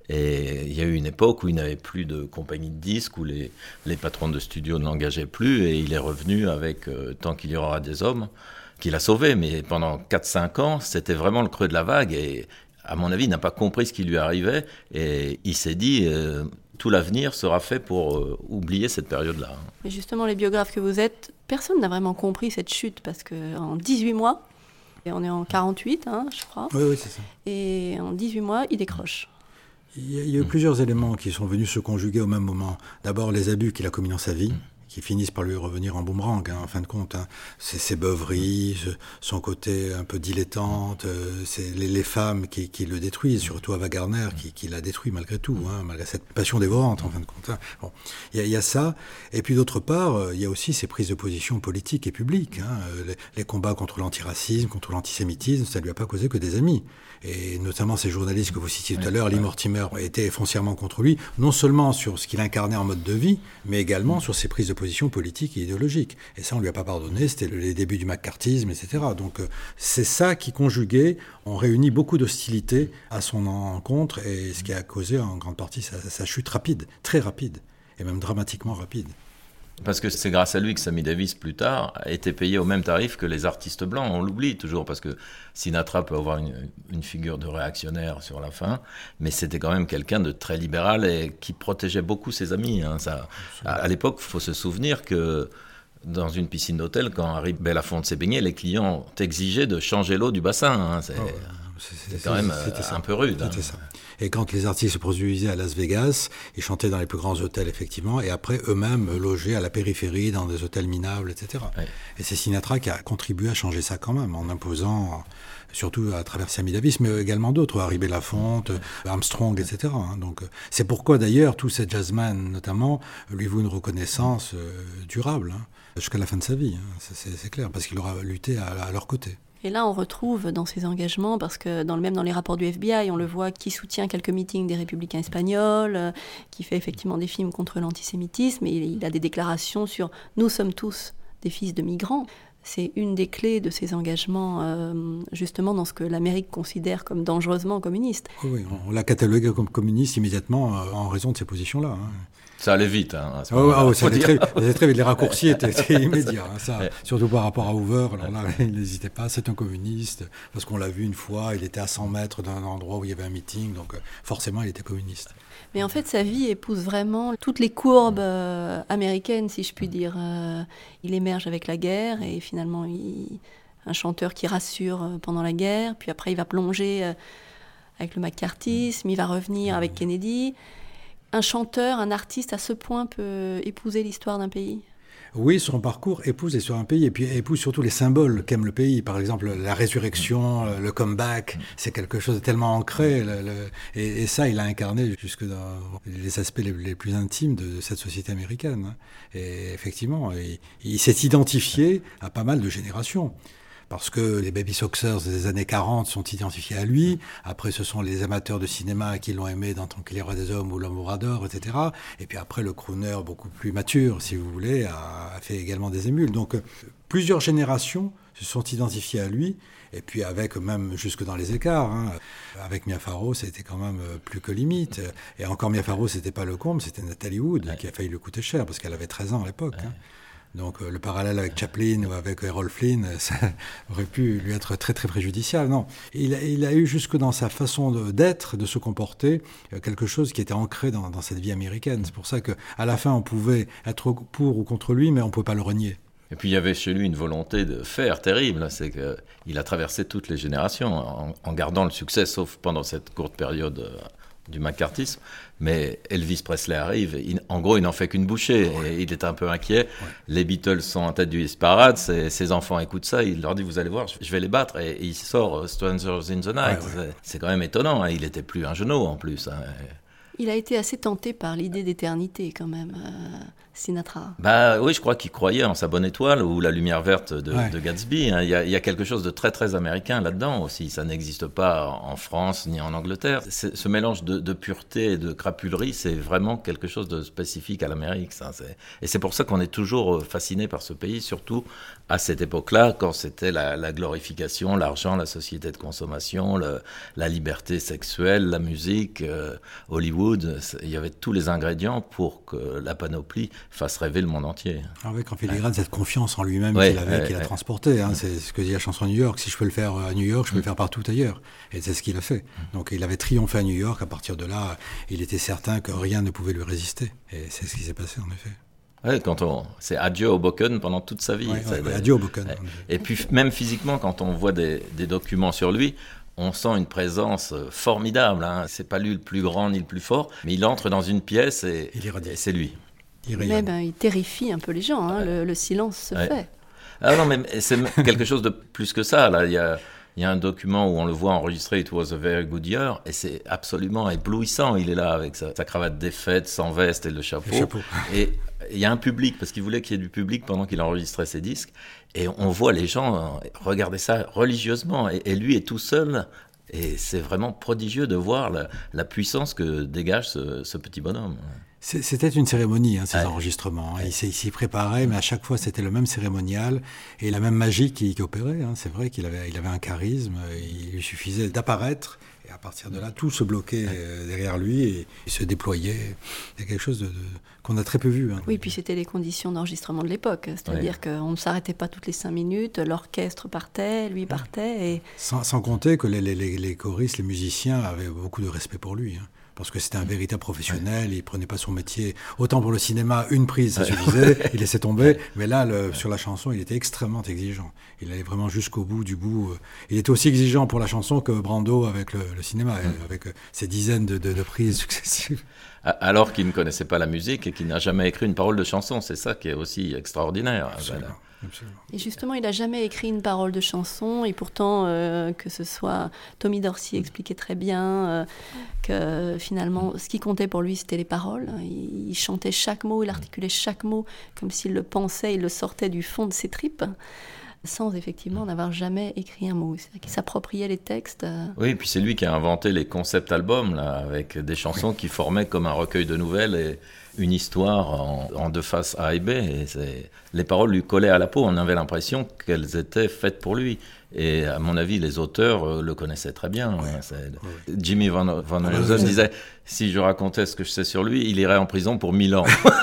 Et il y a eu une époque où il n'avait plus de compagnie de disques, où les patrons de studio ne l'engageaient plus, et il est revenu avec Tant qu'il y aura des hommes, qu'il a sauvé. Mais pendant 4-5 ans, c'était vraiment le creux de la vague, et à mon avis, il n'a pas compris ce qui lui arrivait, et il s'est dit, tout l'avenir sera fait pour oublier cette période-là. Et justement, les biographes que vous êtes, personne n'a vraiment compris cette chute, parce qu'en 18 mois, et on est en 48, je crois, oui, c'est ça. Et en 18 mois, il décroche. Il y a eu plusieurs éléments qui sont venus se conjuguer au même moment. D'abord, les abus qu'il a commis dans sa vie, qui finissent par lui revenir en boomerang, en fin de compte. C'est ses beuveries, son côté un peu dilettante, c'est les femmes qui le détruisent, surtout Ava Gardner qui l'a détruit malgré tout, malgré cette passion dévorante, en fin de compte. Bon, il y a ça, et puis d'autre part, il y a aussi ses prises de position politiques et publiques. Les combats contre l'antiracisme, contre l'antisémitisme, ça ne lui a pas causé que des amis. Et notamment ces journalistes que vous citiez tout à l'heure, Lee Mortimer, étaient foncièrement contre lui, non seulement sur ce qu'il incarnait en mode de vie, mais également sur ses prises de position politiques et idéologiques. Et ça, on ne lui a pas pardonné, c'était les débuts du McCarthyisme, etc. Donc c'est ça qui, conjugué, ont réuni beaucoup d'hostilité à son encontre, et ce qui a causé en grande partie sa chute rapide, très rapide, et même dramatiquement rapide. Parce que c'est grâce à lui que Sammy Davis, plus tard, a été payé au même tarif que les artistes blancs. On l'oublie toujours, parce que Sinatra peut avoir une figure de réactionnaire sur la fin, mais c'était quand même quelqu'un de très libéral et qui protégeait beaucoup ses amis. À l'époque, il faut se souvenir que dans une piscine d'hôtel, quand Harry Belafonte s'est baigné, les clients exigeaient de changer l'eau du bassin. C'était quand même un peu rude. C'était ça. Et quand les artistes se produisaient à Las Vegas, ils chantaient dans les plus grands hôtels, effectivement, et après, eux-mêmes logeaient à la périphérie, dans des hôtels minables, etc. Ouais. Et c'est Sinatra qui a contribué à changer ça quand même, en imposant, surtout à travers Sammy Davis, mais également d'autres, Harry Belafonte, Armstrong, etc. Donc, c'est pourquoi, d'ailleurs, tous ces jazzmen, notamment, lui vouent une reconnaissance durable, jusqu'à la fin de sa vie. C'est clair, parce qu'il aura lutté à leur côté. Et là, on retrouve dans ses engagements, parce que même dans les rapports du FBI, on le voit qui soutient quelques meetings des républicains espagnols, qui fait effectivement des films contre l'antisémitisme, et il a des déclarations sur « nous sommes tous des fils de migrants ». C'est une des clés de ses engagements, justement, dans ce que l'Amérique considère comme dangereusement communiste. Oui, on l'a catalogué comme communiste immédiatement en raison de ces positions-là. Ça allait vite. Ça allait très vite. Les raccourcis étaient immédiats. Surtout par rapport à Hoover. Alors là, il n'hésitait pas. C'est un communiste. Parce qu'on l'a vu une fois, il était à 100 mètres d'un endroit où il y avait un meeting. Donc forcément, il était communiste. Mais en fait, sa vie épouse vraiment toutes les courbes américaines, si je puis dire. Il émerge avec la guerre et finalement, un chanteur qui rassure pendant la guerre. Puis après, il va plonger avec le McCarthyisme. Il va revenir avec Kennedy. Un chanteur, un artiste à ce point peut épouser l'histoire d'un pays ? Oui, son parcours épouse l'histoire d'un pays, et puis épouse surtout les symboles qu'aime le pays. Par exemple, la résurrection, le comeback, c'est quelque chose de tellement ancré. Et ça, il a incarné jusque dans les aspects les plus intimes de cette société américaine. Et effectivement, il s'est identifié à pas mal de générations. Parce que les Baby Soxers des années 40 sont identifiés à lui. Après, ce sont les amateurs de cinéma qui l'ont aimé dans Tant qu'il y aura des hommes ou L'homme au radar, etc. Et puis après, le crooner, beaucoup plus mature, si vous voulez, a fait également des émules. Donc, plusieurs générations se sont identifiées à lui. Et puis avec, même jusque dans les écarts, avec Mia Farrow, c'était quand même plus que limite. Et encore, Mia Farrow, c'était pas le comble, c'était Natalie Wood, qui a failli lui coûter cher, parce qu'elle avait 13 ans à l'époque. Donc le parallèle avec Chaplin ou avec Errol Flynn, ça aurait pu lui être très très préjudiciable. Non, il a eu jusque dans sa façon d'être, de se comporter, quelque chose qui était ancré dans cette vie américaine. C'est pour ça qu'à la fin, on pouvait être pour ou contre lui, mais on ne pouvait pas le renier. Et puis il y avait chez lui une volonté de faire terrible, c'est qu'il a traversé toutes les générations en gardant le succès, sauf pendant cette courte période du McCarthyisme, mais Elvis Presley arrive, en gros il n'en fait qu'une bouchée, et il est un peu inquiet. Les Beatles sont en tête du hit-parade, ses enfants écoutent ça, il leur dit vous allez voir, je vais les battre, et il sort Strangers in the Night. C'est quand même étonnant, il était plus un genou en plus. Il a été assez tenté par l'idée d'éternité quand même, Sinatra. Oui, je crois qu'il croyait en sa bonne étoile ou la lumière verte de Gatsby. Il y a quelque chose de très très américain là-dedans aussi. Ça n'existe pas en France ni en Angleterre. Ce mélange de pureté et de crapulerie, c'est vraiment quelque chose de spécifique à l'Amérique. Et c'est pour ça qu'on est toujours fasciné par ce pays, surtout à cette époque-là, quand c'était la glorification, l'argent, la société de consommation, la liberté sexuelle, la musique, Hollywood. Il y avait tous les ingrédients pour que la panoplie fasse rêver le monde entier. Avec en filigrane cette confiance en lui-même qu'il avait, qu'il a transporté. C'est ce que dit la chanson New York. Si je peux le faire à New York, je peux le faire partout ailleurs. Et c'est ce qu'il a fait. Donc il avait triomphé à New York. À partir de là, il était certain que rien ne pouvait lui résister. Et c'est ce qui s'est passé en effet. C'est adieu au Hoboken pendant toute sa vie. Adieu au Hoboken. Et puis même physiquement, quand on voit des documents sur lui, on sent une présence formidable. C'est pas lui le plus grand ni le plus fort, mais il entre dans une pièce et c'est lui. il terrifie un peu les gens, le silence se fait. Ah non, mais c'est quelque chose de plus que ça. Là, il y a un document où on le voit enregistré, It was a very good year, et c'est absolument éblouissant. Il est là avec sa cravate défaite, sans veste et le chapeau. Et il y a un public, parce qu'il voulait qu'il y ait du public pendant qu'il enregistrait ses disques. Et on voit les gens regarder ça religieusement. Et lui est tout seul. Et c'est vraiment prodigieux de voir la puissance que dégage ce petit bonhomme. C'était une cérémonie, ces enregistrements. Il s'y préparait, mais à chaque fois, c'était le même cérémonial et la même magie qui opérait. C'est vrai qu'il avait un charisme, il lui suffisait d'apparaître, et à partir de là, tout se bloquait derrière lui et il se déployait. Il y a quelque chose qu'on a très peu vu. Oui, puis c'était les conditions d'enregistrement de l'époque. C'est-à-dire qu'on ne s'arrêtait pas toutes les 5 minutes, l'orchestre partait, lui partait. Et... Sans compter que les choristes, les musiciens avaient beaucoup de respect pour lui. Parce que c'était un véritable professionnel, il prenait pas son métier. Autant pour le cinéma, une prise, ça suffisait, il laissait tomber. Mais là, sur la chanson, il était extrêmement exigeant. Il allait vraiment jusqu'au bout du bout. Il était aussi exigeant pour la chanson que Brando avec le cinéma, avec ses dizaines de prises successives. Alors qu'il ne connaissait pas la musique et qu'il n'a jamais écrit une parole de chanson. C'est ça qui est aussi extraordinaire. Absolument. Et justement, il n'a jamais écrit une parole de chanson, et pourtant, que ce soit Tommy Dorsey expliquait très bien que finalement, ce qui comptait pour lui, c'était les paroles. Il chantait chaque mot, il articulait chaque mot comme s'il le pensait, il le sortait du fond de ses tripes, sans effectivement n'avoir jamais écrit un mot. C'est-à-dire qu'il s'appropriait les textes. Oui, et puis c'est lui qui a inventé les concept albums, là, avec des chansons qui formaient comme un recueil de nouvelles et une histoire en 2 faces A et B. Et les paroles lui collaient à la peau. On avait l'impression qu'elles étaient faites pour lui. Et à mon avis, les auteurs le connaissaient très bien. Jimmy Van Heusen disait, si je racontais ce que je sais sur lui, il irait en prison pour 1000 ans.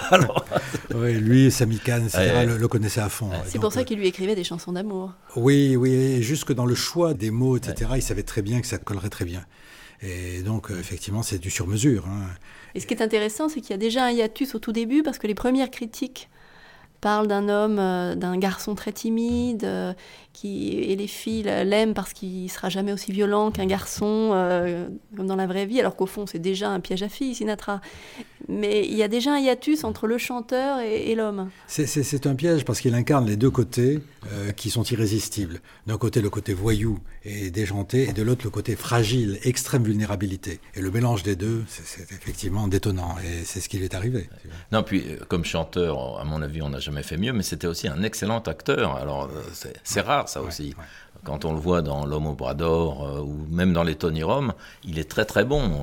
Lui, Sami Khan, etc., le connaissait à fond. C'est pour ça qu'il lui écrivait des chansons d'amour. Oui, et jusque dans le choix des mots, etc., il savait très bien que ça collerait très bien. Et donc, effectivement, c'est du sur-mesure. Et ce qui est intéressant, c'est qu'il y a déjà un hiatus au tout début, parce que les premières critiques parlent d'un homme, d'un garçon très timide, et les filles l'aiment parce qu'il ne sera jamais aussi violent qu'un garçon, comme dans la vraie vie, alors qu'au fond, c'est déjà un piège à filles, Sinatra. Mais il y a déjà un hiatus entre le chanteur et l'homme. C'est un piège parce qu'il incarne les deux côtés qui sont irrésistibles. D'un côté, le côté voyou et déjanté, et de l'autre, le côté fragile, extrême vulnérabilité. Et le mélange des deux, c'est effectivement détonnant. Et c'est ce qui lui est arrivé. Non, puis comme chanteur, à mon avis, on n'a jamais fait mieux, mais c'était aussi un excellent acteur. Alors, c'est rare, ça aussi. Ouais. Quand on le voit dans L'Homme au bras d'or, ou même dans les Tony Rome, il est très très bon.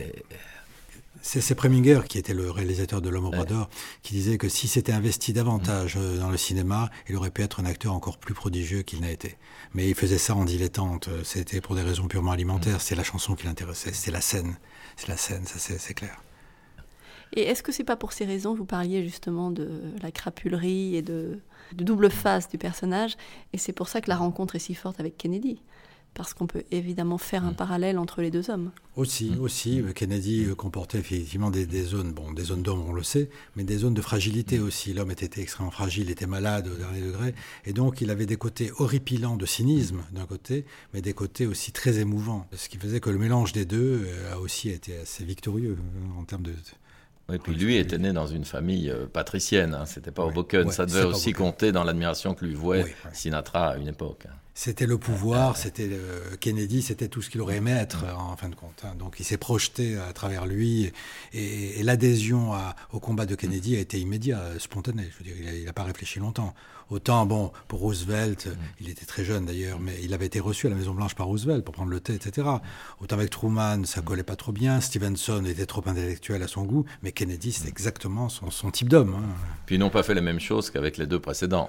C'est Preminger, qui était le réalisateur de L'Homme au bras d'or, qui disait que si s'était investi davantage dans le cinéma, il aurait pu être un acteur encore plus prodigieux qu'il n'a été. Mais il faisait ça en dilettante. C'était pour des raisons purement alimentaires. C'est la chanson qui l'intéressait. C'est la scène. C'est la scène, ça c'est clair. Et est-ce que c'est pas pour ces raisons, vous parliez justement de la crapulerie et de double face du personnage, et c'est pour ça que la rencontre est si forte avec Kennedy, parce qu'on peut évidemment faire un parallèle entre les deux hommes. Aussi, Kennedy comportait effectivement des zones, des zones d'hommes, on le sait, mais des zones de fragilité aussi. L'homme était extrêmement fragile, était malade au dernier degré, et donc il avait des côtés horripilants de cynisme d'un côté, mais des côtés aussi très émouvants, ce qui faisait que le mélange des deux a aussi été assez victorieux en termes de... Oui, puis lui était né dans une famille patricienne, c'était pas Hoboken, ça devait aussi compter dans l'admiration que lui vouait Sinatra à une époque. C'était le pouvoir, c'était Kennedy, c'était tout ce qu'il aurait aimé être en fin de compte. Donc il s'est projeté à travers lui, et l'adhésion au combat de Kennedy a été immédiate, spontanée. Je veux dire, il n'a pas réfléchi longtemps. Autant, pour Roosevelt, il était très jeune d'ailleurs, mais il avait été reçu à la Maison-Blanche par Roosevelt pour prendre le thé, etc. Autant avec Truman, ça collait pas trop bien. Stevenson était trop intellectuel à son goût, mais Kennedy, c'est exactement son type d'homme. Puis ils n'ont pas fait les mêmes choses qu'avec les deux précédents.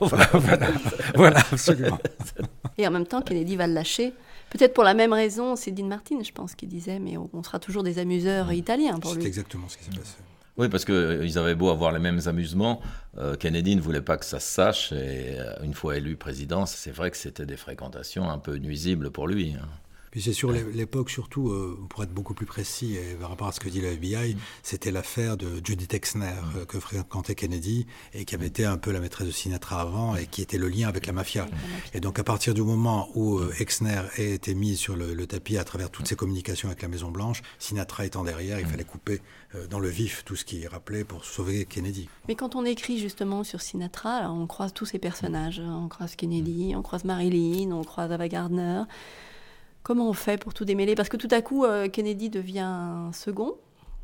Voilà, absolument. Et en même temps, Kennedy va le lâcher. Peut-être pour la même raison, c'est Dean Martin, je pense, qui disait, mais on sera toujours des amuseurs italiens pour lui. C'est exactement ce qui s'est passé. Oui, parce qu'ils avaient beau avoir les mêmes amusements, Kennedy ne voulait pas que ça se sache, et une fois élu président, c'est vrai que c'était des fréquentations un peu nuisibles pour lui. Puis c'est sur l'époque surtout, pour être beaucoup plus précis et par rapport à ce que dit le FBI, c'était l'affaire de Judith Exner que fréquentait Kennedy et qui avait été un peu la maîtresse de Sinatra avant et qui était le lien avec la mafia. Et donc à partir du moment où Exner a été mise sur le tapis à travers toutes ses communications avec la Maison Blanche, Sinatra étant derrière, il fallait couper dans le vif tout ce qui rappelait pour sauver Kennedy. Mais quand on écrit justement sur Sinatra, alors on croise tous ces personnages, on croise Kennedy, on croise Marilyn, on croise Ava Gardner. Comment on fait pour tout démêler? Parce que tout à coup, Kennedy devient un second.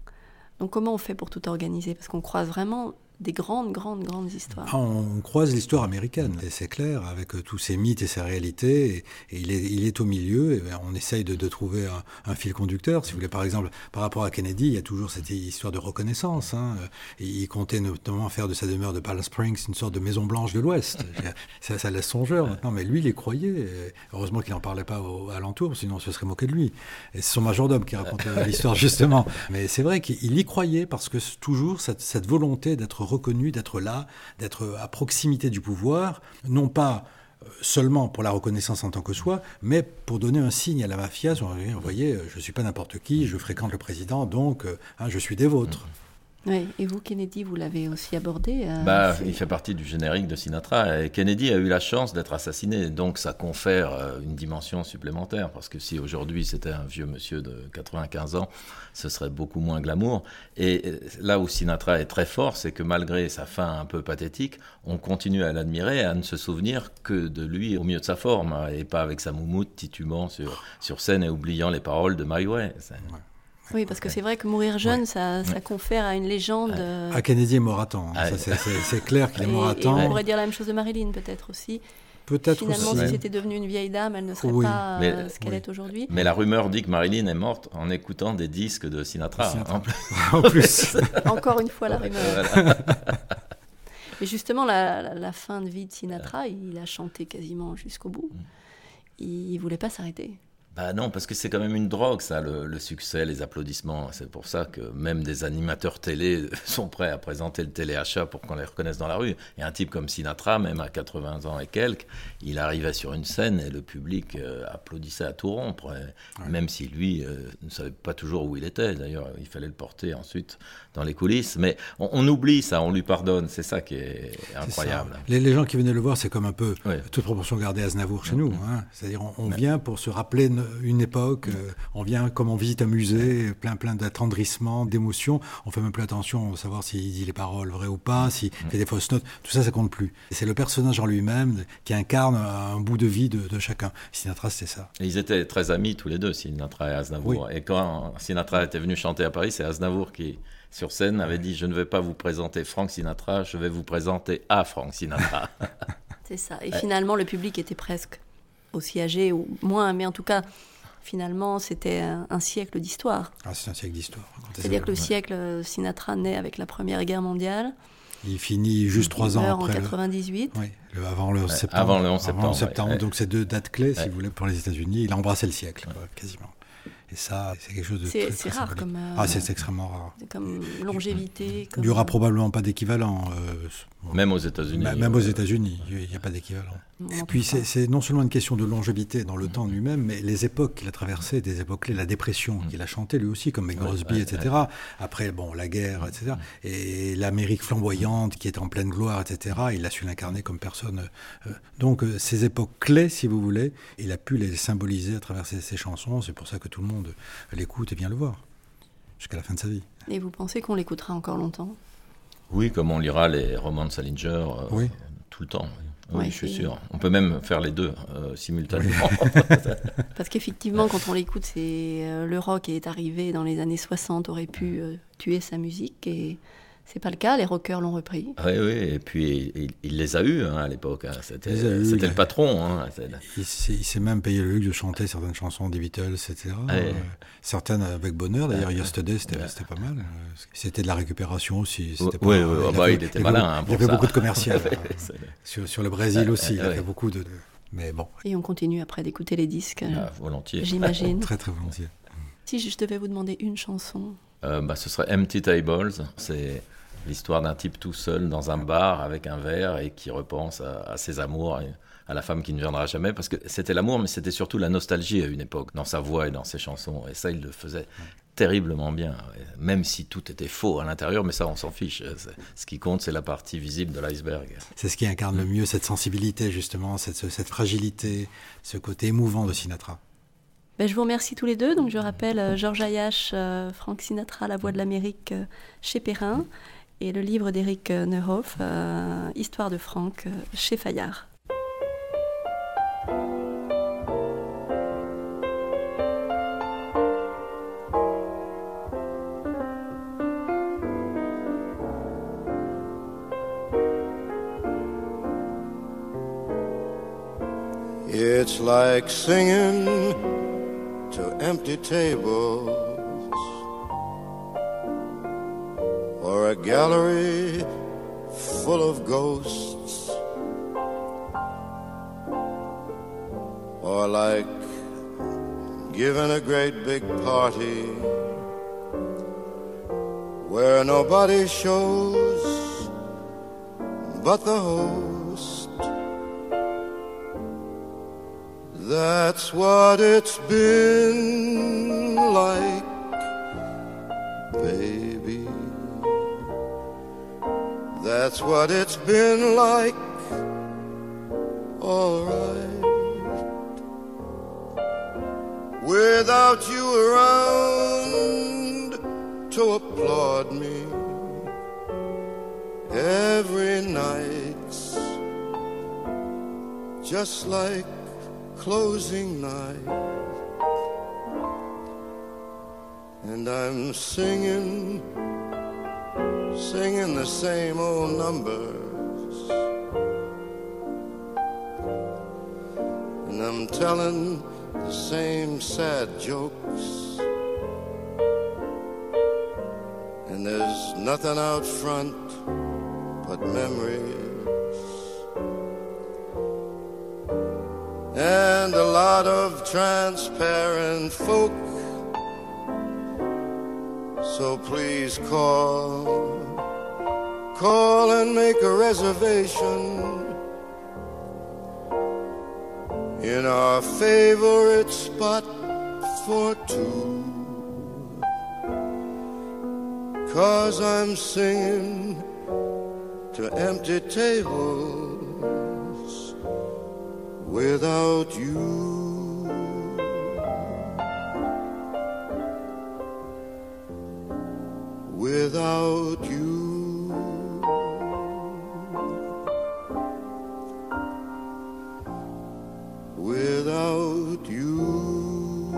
Donc comment on fait pour tout organiser? Parce qu'on croise vraiment des grandes histoires. On croise l'histoire américaine, et c'est clair, avec tous ses mythes et ses réalités, et il est au milieu, et on essaye de trouver un fil conducteur. Si vous voulez, par exemple, par rapport à Kennedy, il y a toujours cette histoire de reconnaissance. Et il comptait notamment faire de sa demeure de Palm Springs une sorte de Maison Blanche de l'Ouest. Ça laisse songeur maintenant, mais lui, il y croyait. Et heureusement qu'il n'en parlait pas alentour, sinon on se serait moqué de lui. Et c'est son majordome qui raconte l'histoire, justement. Mais c'est vrai qu'il y croyait, parce que toujours cette volonté d'être reconnu, d'être là, d'être à proximité du pouvoir, non pas seulement pour la reconnaissance en tant que soi, mais pour donner un signe à la mafia, vous voyez, je ne suis pas n'importe qui, je fréquente le président, donc je suis des vôtres. Oui, et vous, Kennedy, vous l'avez aussi abordé Il fait partie du générique de Sinatra. Et Kennedy a eu la chance d'être assassiné, donc ça confère une dimension supplémentaire. Parce que si aujourd'hui c'était un vieux monsieur de 95 ans, ce serait beaucoup moins glamour. Et là où Sinatra est très fort, c'est que malgré sa fin un peu pathétique, on continue à l'admirer et à ne se souvenir que de lui au mieux de sa forme, et pas avec sa moumoute titubant sur scène et oubliant les paroles de My Way. Oui, parce que c'est vrai que mourir jeune, ça confère à une légende. Kennedy est mort à temps. C'est clair qu'il est mort à temps. Et on pourrait dire la même chose de Marilyn, peut-être aussi. Finalement, si c'était devenu une vieille dame, elle ne serait pas ce qu'elle est aujourd'hui. Mais la rumeur dit que Marilyn est morte en écoutant des disques de Sinatra. En plus. Encore une fois, la rumeur. Mais justement, la fin de vie de Sinatra, il a chanté quasiment jusqu'au bout. Il ne voulait pas s'arrêter. Non, parce que c'est quand même une drogue, ça, le succès, les applaudissements. C'est pour ça que même des animateurs télé sont prêts à présenter le téléachat pour qu'on les reconnaisse dans la rue. Et un type comme Sinatra, même à 80 ans et quelques, il arrivait sur une scène et le public applaudissait à tout rompre. Même si lui ne savait pas toujours où il était. D'ailleurs, il fallait le porter ensuite dans les coulisses. Mais on oublie ça, on lui pardonne. C'est ça qui est incroyable. Les gens qui venaient le voir, c'est comme un peu, toute proportion gardée, Aznavour chez nous. C'est-à-dire, on vient pour se rappeler une époque, on vient comme on visite un musée, plein d'attendrissement, d'émotions, on fait même plus attention à savoir s'il dit les paroles vraies ou pas, s'il fait des fausses notes, tout ça compte plus. Et c'est le personnage en lui-même qui incarne un bout de vie de chacun. Sinatra, c'était ça. Et ils étaient très amis tous les deux, Sinatra et Aznavour. Oui. Et quand Sinatra était venu chanter à Paris, c'est Aznavour qui, sur scène, avait dit « Je ne vais pas vous présenter Frank Sinatra, je vais vous présenter à Frank Sinatra ». C'est ça. Et finalement, le public était presque aussi âgé ou moins, mais en tout cas, finalement, c'était un siècle d'histoire. C'est un siècle d'histoire. C'est-à-dire que le siècle Sinatra naît avec la Première Guerre mondiale. Il finit juste 3 ans après. En 98. Oui, avant le 11 septembre. Avant le 11 septembre. Donc c'est 2 dates clés, si vous voulez, pour les États-Unis. Il a embrassé le siècle, quasiment. Et ça, c'est quelque chose de très, très rare symbolique. comme... c'est extrêmement rare. Comme longévité. Il n'y aura probablement pas d'équivalent. Même aux États-Unis. Même aux États-Unis, il n'y a pas d'équivalent. Et puis c'est non seulement une question de longévité dans le temps lui-même, mais les époques qu'il a traversées, des époques clés, la dépression qu'il a chantée lui aussi, comme Meg Crosby, etc. Après, la guerre, etc. Et l'Amérique flamboyante qui est en pleine gloire, etc. Il a su l'incarner comme personne. Donc ces époques clés, si vous voulez, il a pu les symboliser à travers ses chansons. C'est pour ça que tout le monde l'écoute et vient le voir jusqu'à la fin de sa vie. Et vous pensez qu'on l'écoutera encore longtemps ? Oui, comme on lira les romans de Salinger tout le temps. Oui, je suis sûr. On peut même faire les deux simultanément. Parce qu'effectivement, quand on l'écoute, le rock est arrivé dans les années 60, aurait pu tuer sa musique et c'est pas le cas, les rockers l'ont repris. Oui, et puis il les a eus à l'époque. C'était le patron. Il s'est même payé le luxe de chanter certaines chansons des Beatles, etc. Certaines avec bonheur, d'ailleurs Yesterday, c'était pas mal. C'était de la récupération aussi. Il était malin. Il y avait beaucoup de commercial. Sur le Brésil aussi, il y avait beaucoup de... Mais bon. Et on continue après d'écouter les disques. Volontiers. J'imagine. Très très volontiers. Si je devais vous demander une chanson. Ce serait Empty Tables. C'est L'histoire d'un type tout seul dans un bar avec un verre et qui repense à ses amours et à la femme qui ne viendra jamais, parce que c'était l'amour, mais c'était surtout la nostalgie à une époque, dans sa voix et dans ses chansons. Et ça, il le faisait terriblement bien, même si tout était faux à l'intérieur, mais ça, on s'en fiche. Ce qui compte, c'est la partie visible de l'iceberg. C'est ce qui incarne le mieux cette sensibilité, justement, cette fragilité, ce côté émouvant de Sinatra. Je vous remercie tous les deux. Donc, je rappelle Georges Ayache, Frank Sinatra, La Voix de l'Amérique chez Perrin, et le livre d'Éric Neuhoff, Histoire de Frank, chez Fayard. It's like singing to empty tables or a gallery full of ghosts, or like giving a great big party where nobody shows but the host. That's what it's been like, baby. That's what it's been like, all right. Without you around to applaud me every night's just like closing night, and I'm singing the same old numbers, and I'm telling the same sad jokes, and there's nothing out front but memories and a lot of transparent folk. So please call and make a reservation in our favorite spot for two, 'cause I'm singing to empty tables without you. Without you. Without you.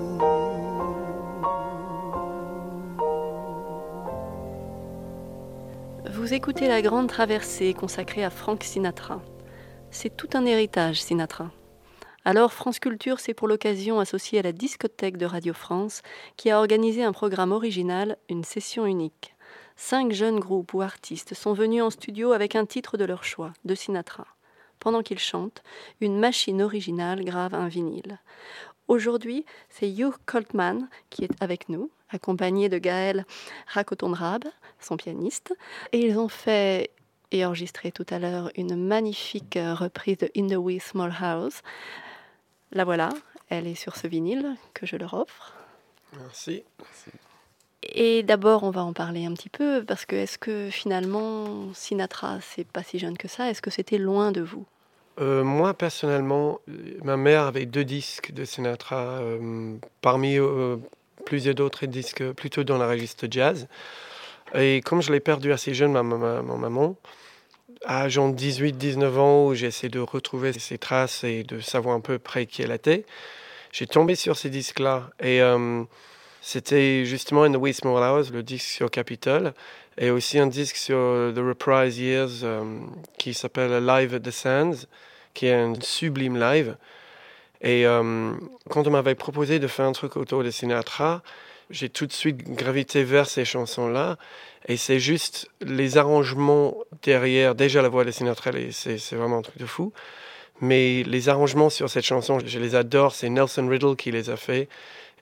Vous écoutez La Grande Traversée consacrée à Frank Sinatra. C'est tout un héritage, Sinatra. Alors, France Culture s'est pour l'occasion associée à la discothèque de Radio France, qui a organisé un programme original, une session unique. 5 jeunes groupes ou artistes sont venus en studio avec un titre de leur choix, de Sinatra. Pendant qu'ils chantent, une machine originale grave un vinyle. Aujourd'hui, c'est Hugh Coltman qui est avec nous, accompagné de Gaël Rakotondrab, son pianiste. Et ils ont fait et enregistré tout à l'heure une magnifique reprise de In the Wee Small House. La voilà, elle est sur ce vinyle que je leur offre. Merci. Et d'abord, on va en parler un petit peu, parce que est-ce que finalement, Sinatra, c'est pas si jeune que ça? Est-ce que c'était loin de vous? Moi, personnellement, ma mère avait 2 disques de Sinatra, parmi plusieurs d'autres disques plutôt dans la registre jazz. Et comme je l'ai perdu assez jeune, ma maman, à genre 18-19 ans, où j'ai essayé de retrouver ses traces et de savoir un peu près qui elle était, j'ai tombé sur ces disques-là. Et c'était justement In the Wee Small Hours, le disque sur Capitol, et aussi un disque sur The Reprise Years qui s'appelle Live at the Sands, qui est un sublime live. Et quand on m'avait proposé de faire un truc autour de Sinatra, j'ai tout de suite gravité vers ces chansons-là. Et c'est juste les arrangements derrière. Déjà, la voix de Sinatra, c'est vraiment un truc de fou. Mais les arrangements sur cette chanson, je les adore. C'est Nelson Riddle qui les a fait.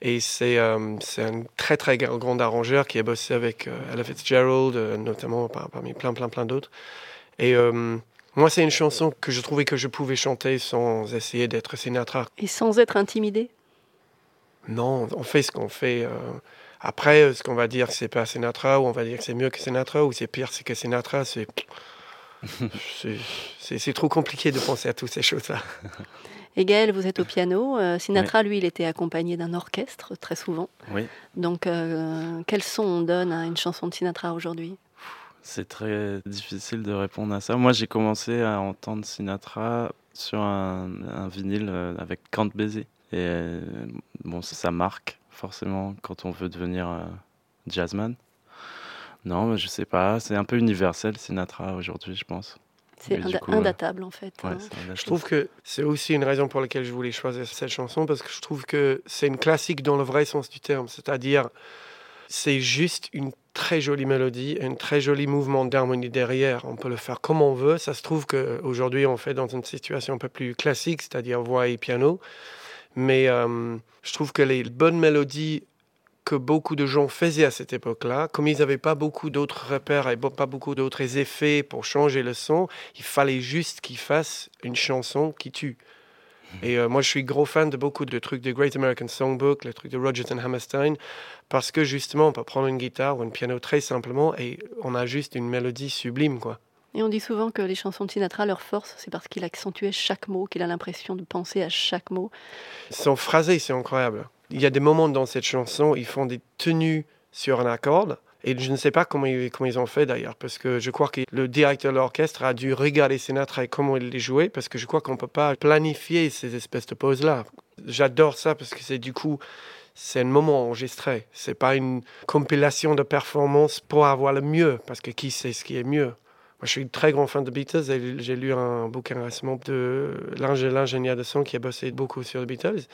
Et c'est un très très grand arrangeur qui a bossé avec Ella Fitzgerald, notamment parmi plein d'autres. Et moi, c'est une chanson que je trouvais que je pouvais chanter sans essayer d'être Sinatra. Et sans être intimidé? Non, on fait ce qu'on fait. Après, ce qu'on va dire que c'est pas Sinatra, ou on va dire que c'est mieux que Sinatra, ou c'est pire que Sinatra, c'est trop compliqué de penser à toutes ces choses-là. Et Gaël, vous êtes au piano. Sinatra, lui, il était accompagné d'un orchestre, très souvent. Oui. Donc, quel son on donne à une chanson de Sinatra aujourd'hui? C'est très difficile de répondre à ça. Moi, j'ai commencé à entendre Sinatra sur un vinyle avec Count Basie. Et bon, ça marque forcément quand on veut devenir jazzman. Non, mais je sais pas. C'est un peu universel, Sinatra, aujourd'hui, je pense. C'est indatable, en fait. Ouais, hein. Je trouve que c'est aussi une raison pour laquelle je voulais choisir cette chanson, parce que je trouve que c'est une classique dans le vrai sens du terme. C'est-à-dire, c'est juste une très jolie mélodie, un très joli mouvement d'harmonie derrière. On peut le faire comme on veut. Ça se trouve qu'aujourd'hui, on fait dans une situation un peu plus classique, c'est-à-dire voix et piano. Mais je trouve que les bonnes mélodies que beaucoup de gens faisaient à cette époque-là, comme ils n'avaient pas beaucoup d'autres repères et pas beaucoup d'autres effets pour changer le son, il fallait juste qu'ils fassent une chanson qui tue. Et moi, je suis gros fan de beaucoup de trucs de Great American Songbook, les trucs de Rodgers and Hammerstein, parce que justement, on peut prendre une guitare ou un piano très simplement et on a juste une mélodie sublime, quoi. Et on dit souvent que les chansons de Sinatra, leur force, c'est parce qu'il accentuait chaque mot, qu'il a l'impression de penser à chaque mot. Son phrasé, c'est incroyable. Il y a des moments dans cette chanson, ils font des tenues sur un accord. Et je ne sais pas comment ils ont fait d'ailleurs, parce que je crois que le directeur de l'orchestre a dû regarder Sinatra et comment il les jouait, parce que je crois qu'on ne peut pas planifier ces espèces de pauses-là. J'adore ça, parce que c'est un moment enregistré. Ce n'est pas une compilation de performances pour avoir le mieux, parce que qui sait ce qui est mieux? Moi, je suis très grand fan de Beatles et j'ai lu un bouquin récemment de l'ingénieur de son qui a bossé beaucoup sur les Beatles.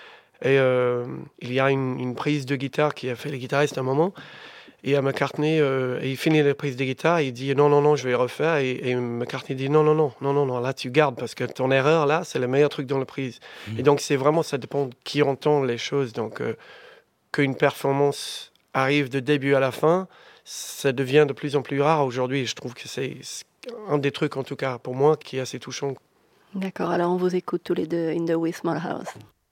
Et il y a une prise de guitare qui a fait les guitaristes à un moment. Et à McCartney, il finit la prise de guitare, il dit non, je vais refaire. Et McCartney dit non, là tu gardes parce que ton erreur là, c'est le meilleur truc dans la prise. Et donc c'est vraiment, ça dépend de qui entend les choses. Donc qu'une performance arrive de début à la fin, ça devient de plus en plus rare aujourd'hui. Je trouve que c'est un des trucs, en tout cas pour moi, qui est assez touchant. D'accord, alors on vous écoute tous les deux, In the Wee Small House.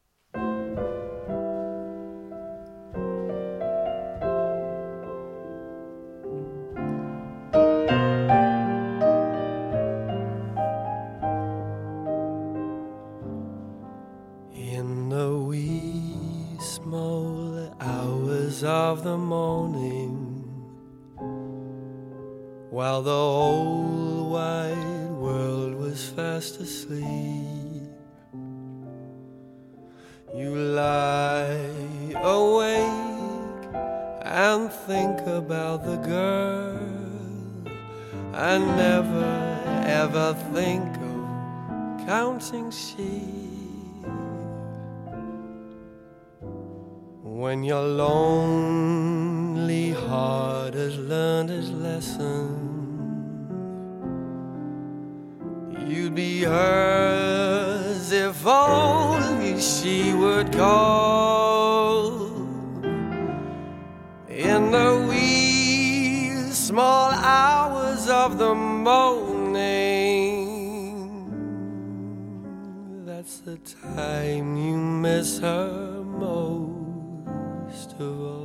In the wee small hours of the morning, while the whole wide world was fast asleep, you lie awake and think about the girl and never ever think of counting sheep. When your lonely heart has learned its lesson, you'd be hers if only she would call. In the wee small hours of the morning, that's the time you miss her most of all.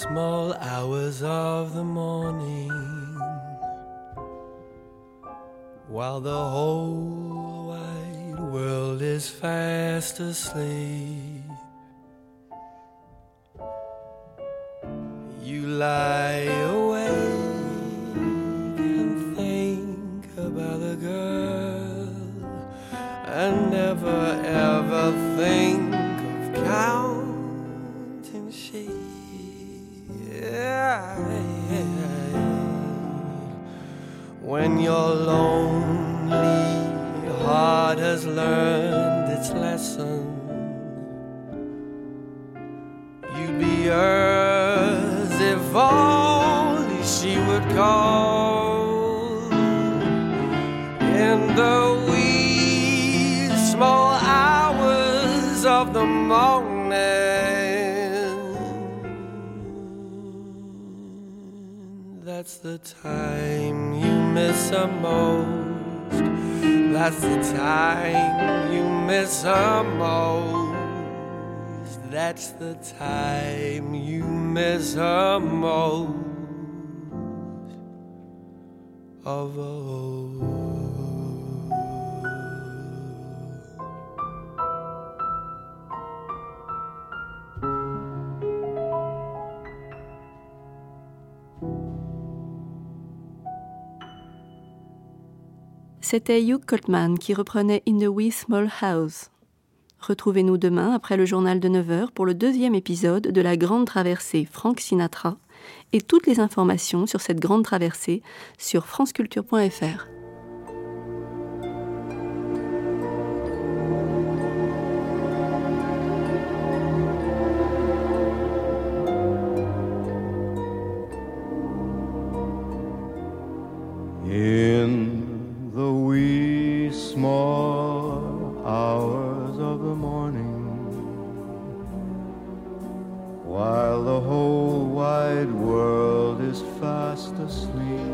small hours of the morning, while the whole wide world is fast asleep, you lie awake and think about the girl, and never ever think of counting sheep. When your lonely heart has learned its lesson, you'd be hers if only she would call. In the wee small hours of the morning, that's the time you miss her most. That's the time you miss her most. That's the time you miss her most of all. C'était Hugh Coltman qui reprenait In the Wee Small House. Retrouvez-nous demain après le journal de 9h pour le 2e épisode de la Grande Traversée Frank Sinatra et toutes les informations sur cette Grande Traversée sur franceculture.fr. In the wee small hours of the morning, while the whole wide world is fast asleep,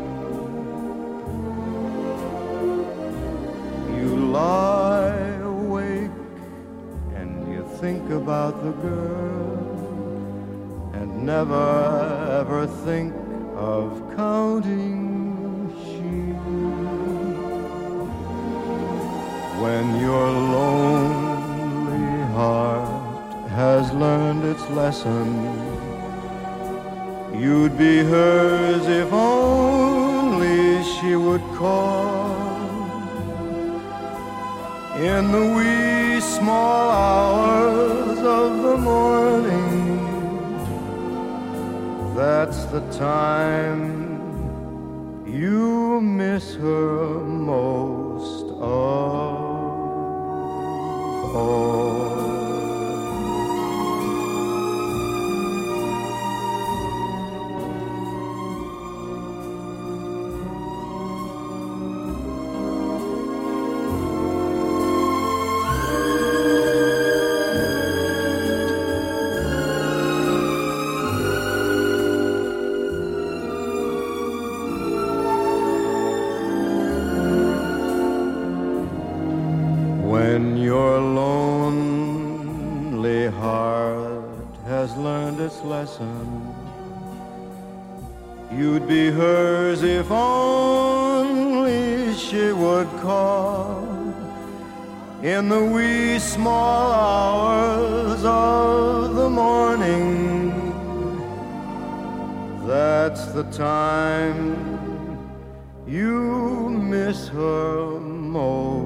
you lie awake and you think about the girl, and never ever think of counting. When your lonely heart has learned its lesson, you'd be hers if only she would call. In the wee small hours of the morning, that's the time you miss her most of all. When your lonely heart has learned its lesson, you'd be hers if only she would call. In the wee small hours of the morning, that's the time you miss her most.